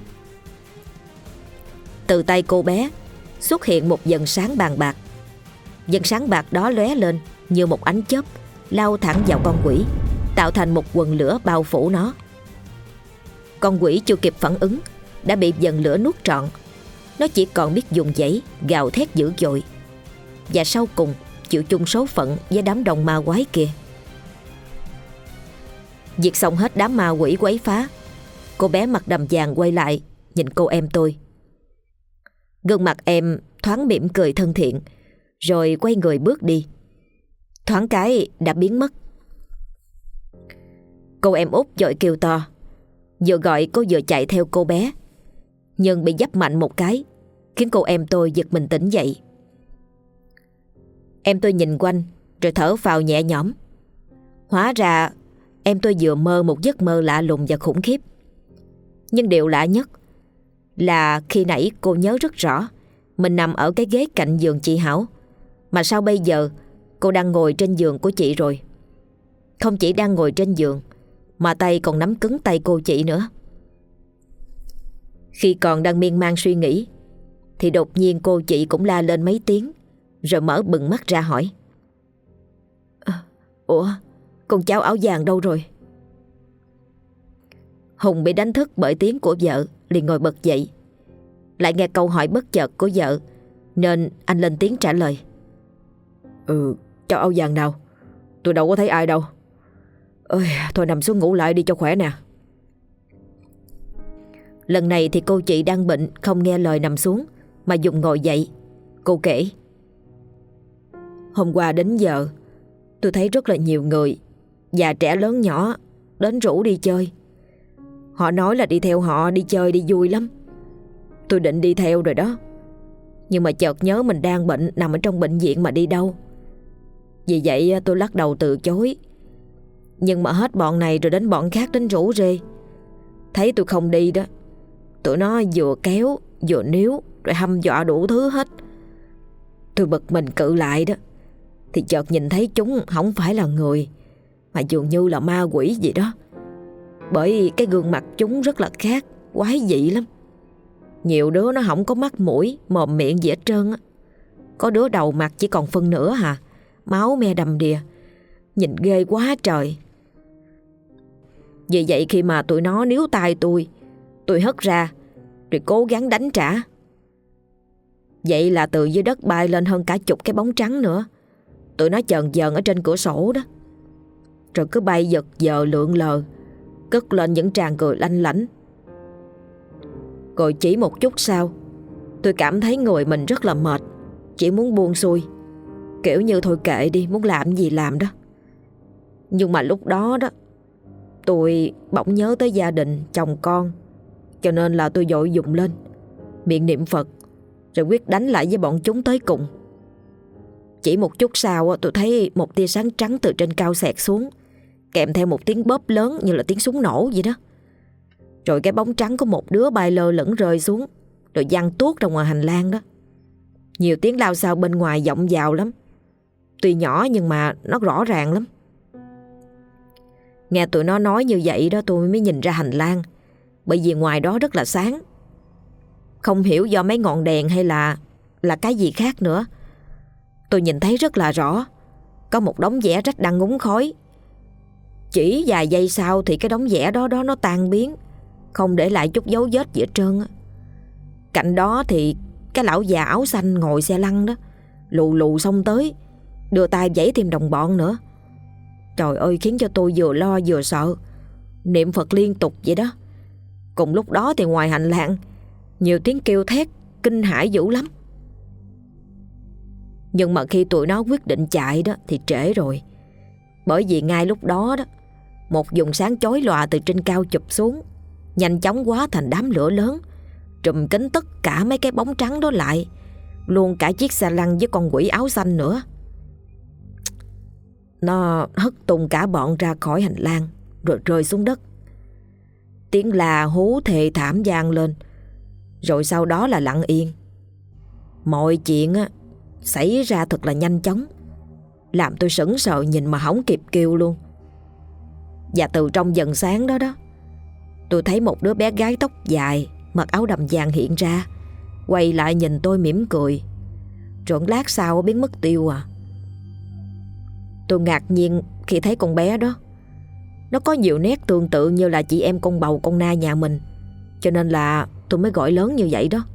Từ tay cô bé xuất hiện một vầng sáng vàng bạc. Vầng sáng bạc đó lóe lên như một ánh chớp, lao thẳng vào con quỷ, tạo thành một quần lửa bao phủ nó. Con quỷ chưa kịp phản ứng đã bị vầng lửa nuốt trọn. Nó chỉ còn biết dùng dãy gào thét dữ dội, và sau cùng chịu chung số phận với đám đông ma quái kia. Diệt xong hết đám ma quỷ quấy phá, cô bé mặt đầm vàng quay lại nhìn cô em tôi. Gương mặt em thoáng mỉm cười thân thiện, rồi quay người bước đi. Thoáng cái đã biến mất. Cô em út vội kêu to, vừa gọi cô vừa chạy theo cô bé, nhưng bị dấp mạnh một cái, khiến cô em tôi giật mình tỉnh dậy. Em tôi nhìn quanh rồi thở phào nhẹ nhõm. Hóa ra em tôi vừa mơ một giấc mơ lạ lùng và khủng khiếp. Nhưng điều lạ nhất là khi nãy cô nhớ rất rõ mình nằm ở cái ghế cạnh giường chị Hảo, mà sao bây giờ cô đang ngồi trên giường của chị rồi. Không chỉ đang ngồi trên giường, mà tay còn nắm cứng tay cô chị nữa. Khi còn đang miên man suy nghĩ, thì đột nhiên cô chị cũng la lên mấy tiếng, rồi mở bừng mắt ra hỏi: Ủa, con cháu áo vàng đâu rồi? Hùng bị đánh thức bởi tiếng của vợ, liền ngồi bật dậy. Lại nghe câu hỏi bất chợt của vợ, nên anh lên tiếng trả lời: Cháu áo vàng nào? Tôi đâu có thấy ai đâu. Ơi, thôi nằm xuống ngủ lại đi cho khỏe nè. Lần này thì cô chị đang bệnh không nghe lời nằm xuống, mà dùng ngồi dậy. Cô kể: Hôm qua đến giờ tôi thấy rất là nhiều người, già trẻ lớn nhỏ, đến rủ đi chơi. Họ nói là đi theo họ đi chơi đi vui lắm. Tôi định đi theo rồi đó, nhưng mà chợt nhớ mình đang bệnh, nằm ở trong bệnh viện mà đi đâu. Vì vậy tôi lắc đầu từ chối. Nhưng mà hết bọn này rồi đến bọn khác đến rủ rê. Thấy tôi không đi đó, tụi nó vừa kéo vừa níu, rồi hăm dọa đủ thứ hết. Tôi bực mình cự lại đó, thì chợt nhìn thấy chúng không phải là người, mà dường như là ma quỷ gì đó. Bởi cái gương mặt chúng rất là khác, quái dị lắm. Nhiều đứa nó không có mắt mũi, mồm miệng gì hết trơn á. Có đứa đầu mặt chỉ còn phân nửa hà, máu me đầm đìa, nhìn ghê quá trời. Vì vậy khi mà tụi nó níu tay tôi hất ra, rồi cố gắng đánh trả. Vậy là từ dưới đất bay lên hơn cả chục cái bóng trắng nữa. Tụi nó chờn chờn ở trên cửa sổ đó, rồi cứ bay giật giờ lượn lờ, cất lên những tràng cười lanh lảnh. Rồi chỉ một chút sau, tôi cảm thấy người mình rất là mệt, chỉ muốn buông xuôi, kiểu như thôi kệ đi, muốn làm gì làm đó. Nhưng mà lúc đó đó, tôi bỗng nhớ tới gia đình, chồng con, cho nên là tôi vội dùng lên, miệng niệm Phật, rồi quyết đánh lại với bọn chúng tới cùng. Chỉ một chút sau tôi thấy một tia sáng trắng từ trên cao xẹt xuống, kèm theo một tiếng bóp lớn như là tiếng súng nổ vậy đó. Rồi cái bóng trắng của một đứa bay lơ lửng rơi xuống, rồi văng tuốt ra ngoài hành lang đó. Nhiều tiếng lao xao bên ngoài vọng vào lắm. Tuy nhỏ nhưng mà nó rõ ràng lắm. Nghe tụi nó nói như vậy đó, tôi mới nhìn ra hành lang, bởi vì ngoài đó rất là sáng. Không hiểu do mấy ngọn đèn hay là cái gì khác nữa, tôi nhìn thấy rất là rõ. Có một đống vẽ rách đang ngúng khói. Chỉ vài giây sau thì cái đống vẽ đó nó tan biến, không để lại chút dấu vết gì hết trơn á. Cạnh đó thì cái lão già áo xanh ngồi xe lăn đó, lù lù xông tới, đưa tay vẫy thêm đồng bọn nữa. Trời ơi, khiến cho tôi vừa lo vừa sợ, niệm Phật liên tục vậy đó. Cùng lúc đó thì ngoài hành lang, nhiều tiếng kêu thét kinh hãi dữ lắm. Nhưng mà khi tụi nó quyết định chạy đó thì trễ rồi. Bởi vì ngay lúc đó đó, một vùng sáng chói lòa từ trên cao chụp xuống, nhanh chóng hóa thành đám lửa lớn, trùm kín tất cả mấy cái bóng trắng đó lại, luôn cả chiếc xe lăn với con quỷ áo xanh nữa. Nó hất tung cả bọn ra khỏi hành lang rồi rơi xuống đất. Tiếng la hú thề thảm vang lên, rồi sau đó là lặng yên. Mọi chuyện xảy ra thật là nhanh chóng, làm tôi sững sờ nhìn mà không kịp kêu luôn. Và từ trong dần sáng đó tôi thấy một đứa bé gái tóc dài, mặc áo đầm vàng hiện ra, quay lại nhìn tôi mỉm cười, rồi lát sau biến mất tiêu à. Tôi ngạc nhiên khi thấy con bé đó, nó có nhiều nét tương tự như là chị em con bầu con Na nhà mình, cho nên là tôi mới gọi lớn như vậy đó.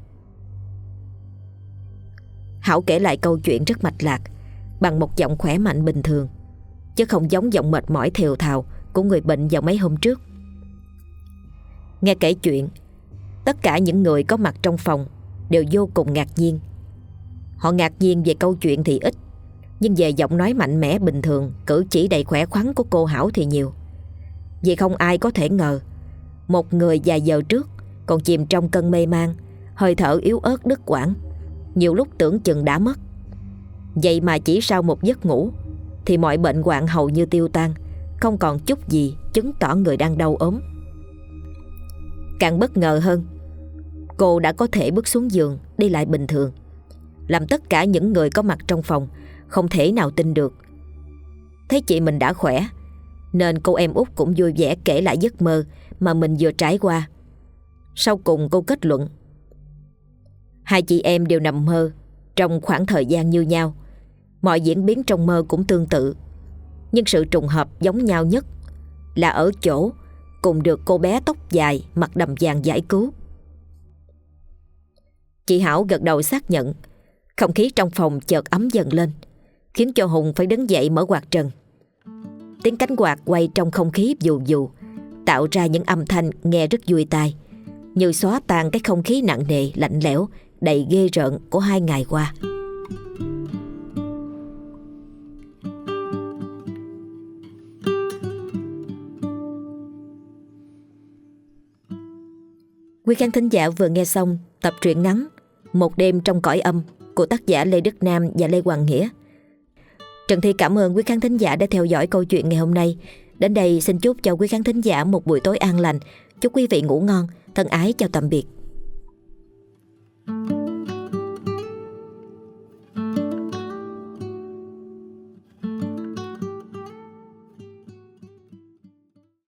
Hảo kể lại câu chuyện rất mạch lạc, bằng một giọng khỏe mạnh bình thường, chứ không giống giọng mệt mỏi thều thào của người bệnh vào mấy hôm trước. Nghe kể chuyện, tất cả những người có mặt trong phòng đều vô cùng ngạc nhiên. Họ ngạc nhiên về câu chuyện thì ít, nhưng về giọng nói mạnh mẽ bình thường, cử chỉ đầy khỏe khoắn của cô Hảo thì nhiều. Vì không ai có thể ngờ một người vài giờ trước còn chìm trong cơn mê man, hơi thở yếu ớt đứt quãng, nhiều lúc tưởng chừng đã mất. Vậy mà chỉ sau một giấc ngủ thì mọi bệnh hoạn hầu như tiêu tan, không còn chút gì chứng tỏ người đang đau ốm. Càng bất ngờ hơn, cô đã có thể bước xuống giường đi lại bình thường, làm tất cả những người có mặt trong phòng không thể nào tin được. Thấy chị mình đã khỏe, nên cô em út cũng vui vẻ kể lại giấc mơ mà mình vừa trải qua. Sau cùng cô kết luận, hai chị em đều nằm mơ trong khoảng thời gian như nhau, mọi diễn biến trong mơ cũng tương tự, nhưng sự trùng hợp giống nhau nhất là ở chỗ cùng được cô bé tóc dài mặc đầm vàng giải cứu. Chị Hảo gật đầu xác nhận. Không khí trong phòng chợt ấm dần lên, khiến cho Hùng phải đứng dậy mở quạt trần. Tiếng cánh quạt quay trong không khí vù vù, tạo ra những âm thanh nghe rất vui tai, như xóa tan cái không khí nặng nề lạnh lẽo đầy ghê rợn của 2 ngày qua. Quý khán thính giả vừa nghe xong tập truyện ngắn Một đêm trong cõi âm của tác giả Lê Đức Nam và Lê Hoàng Nghĩa. Trần Thi cảm ơn quý khán thính giả đã theo dõi câu chuyện ngày hôm nay. Đến đây xin chúc cho quý khán thính giả một buổi tối an lành. Chúc quý vị ngủ ngon. Thân ái chào tạm biệt.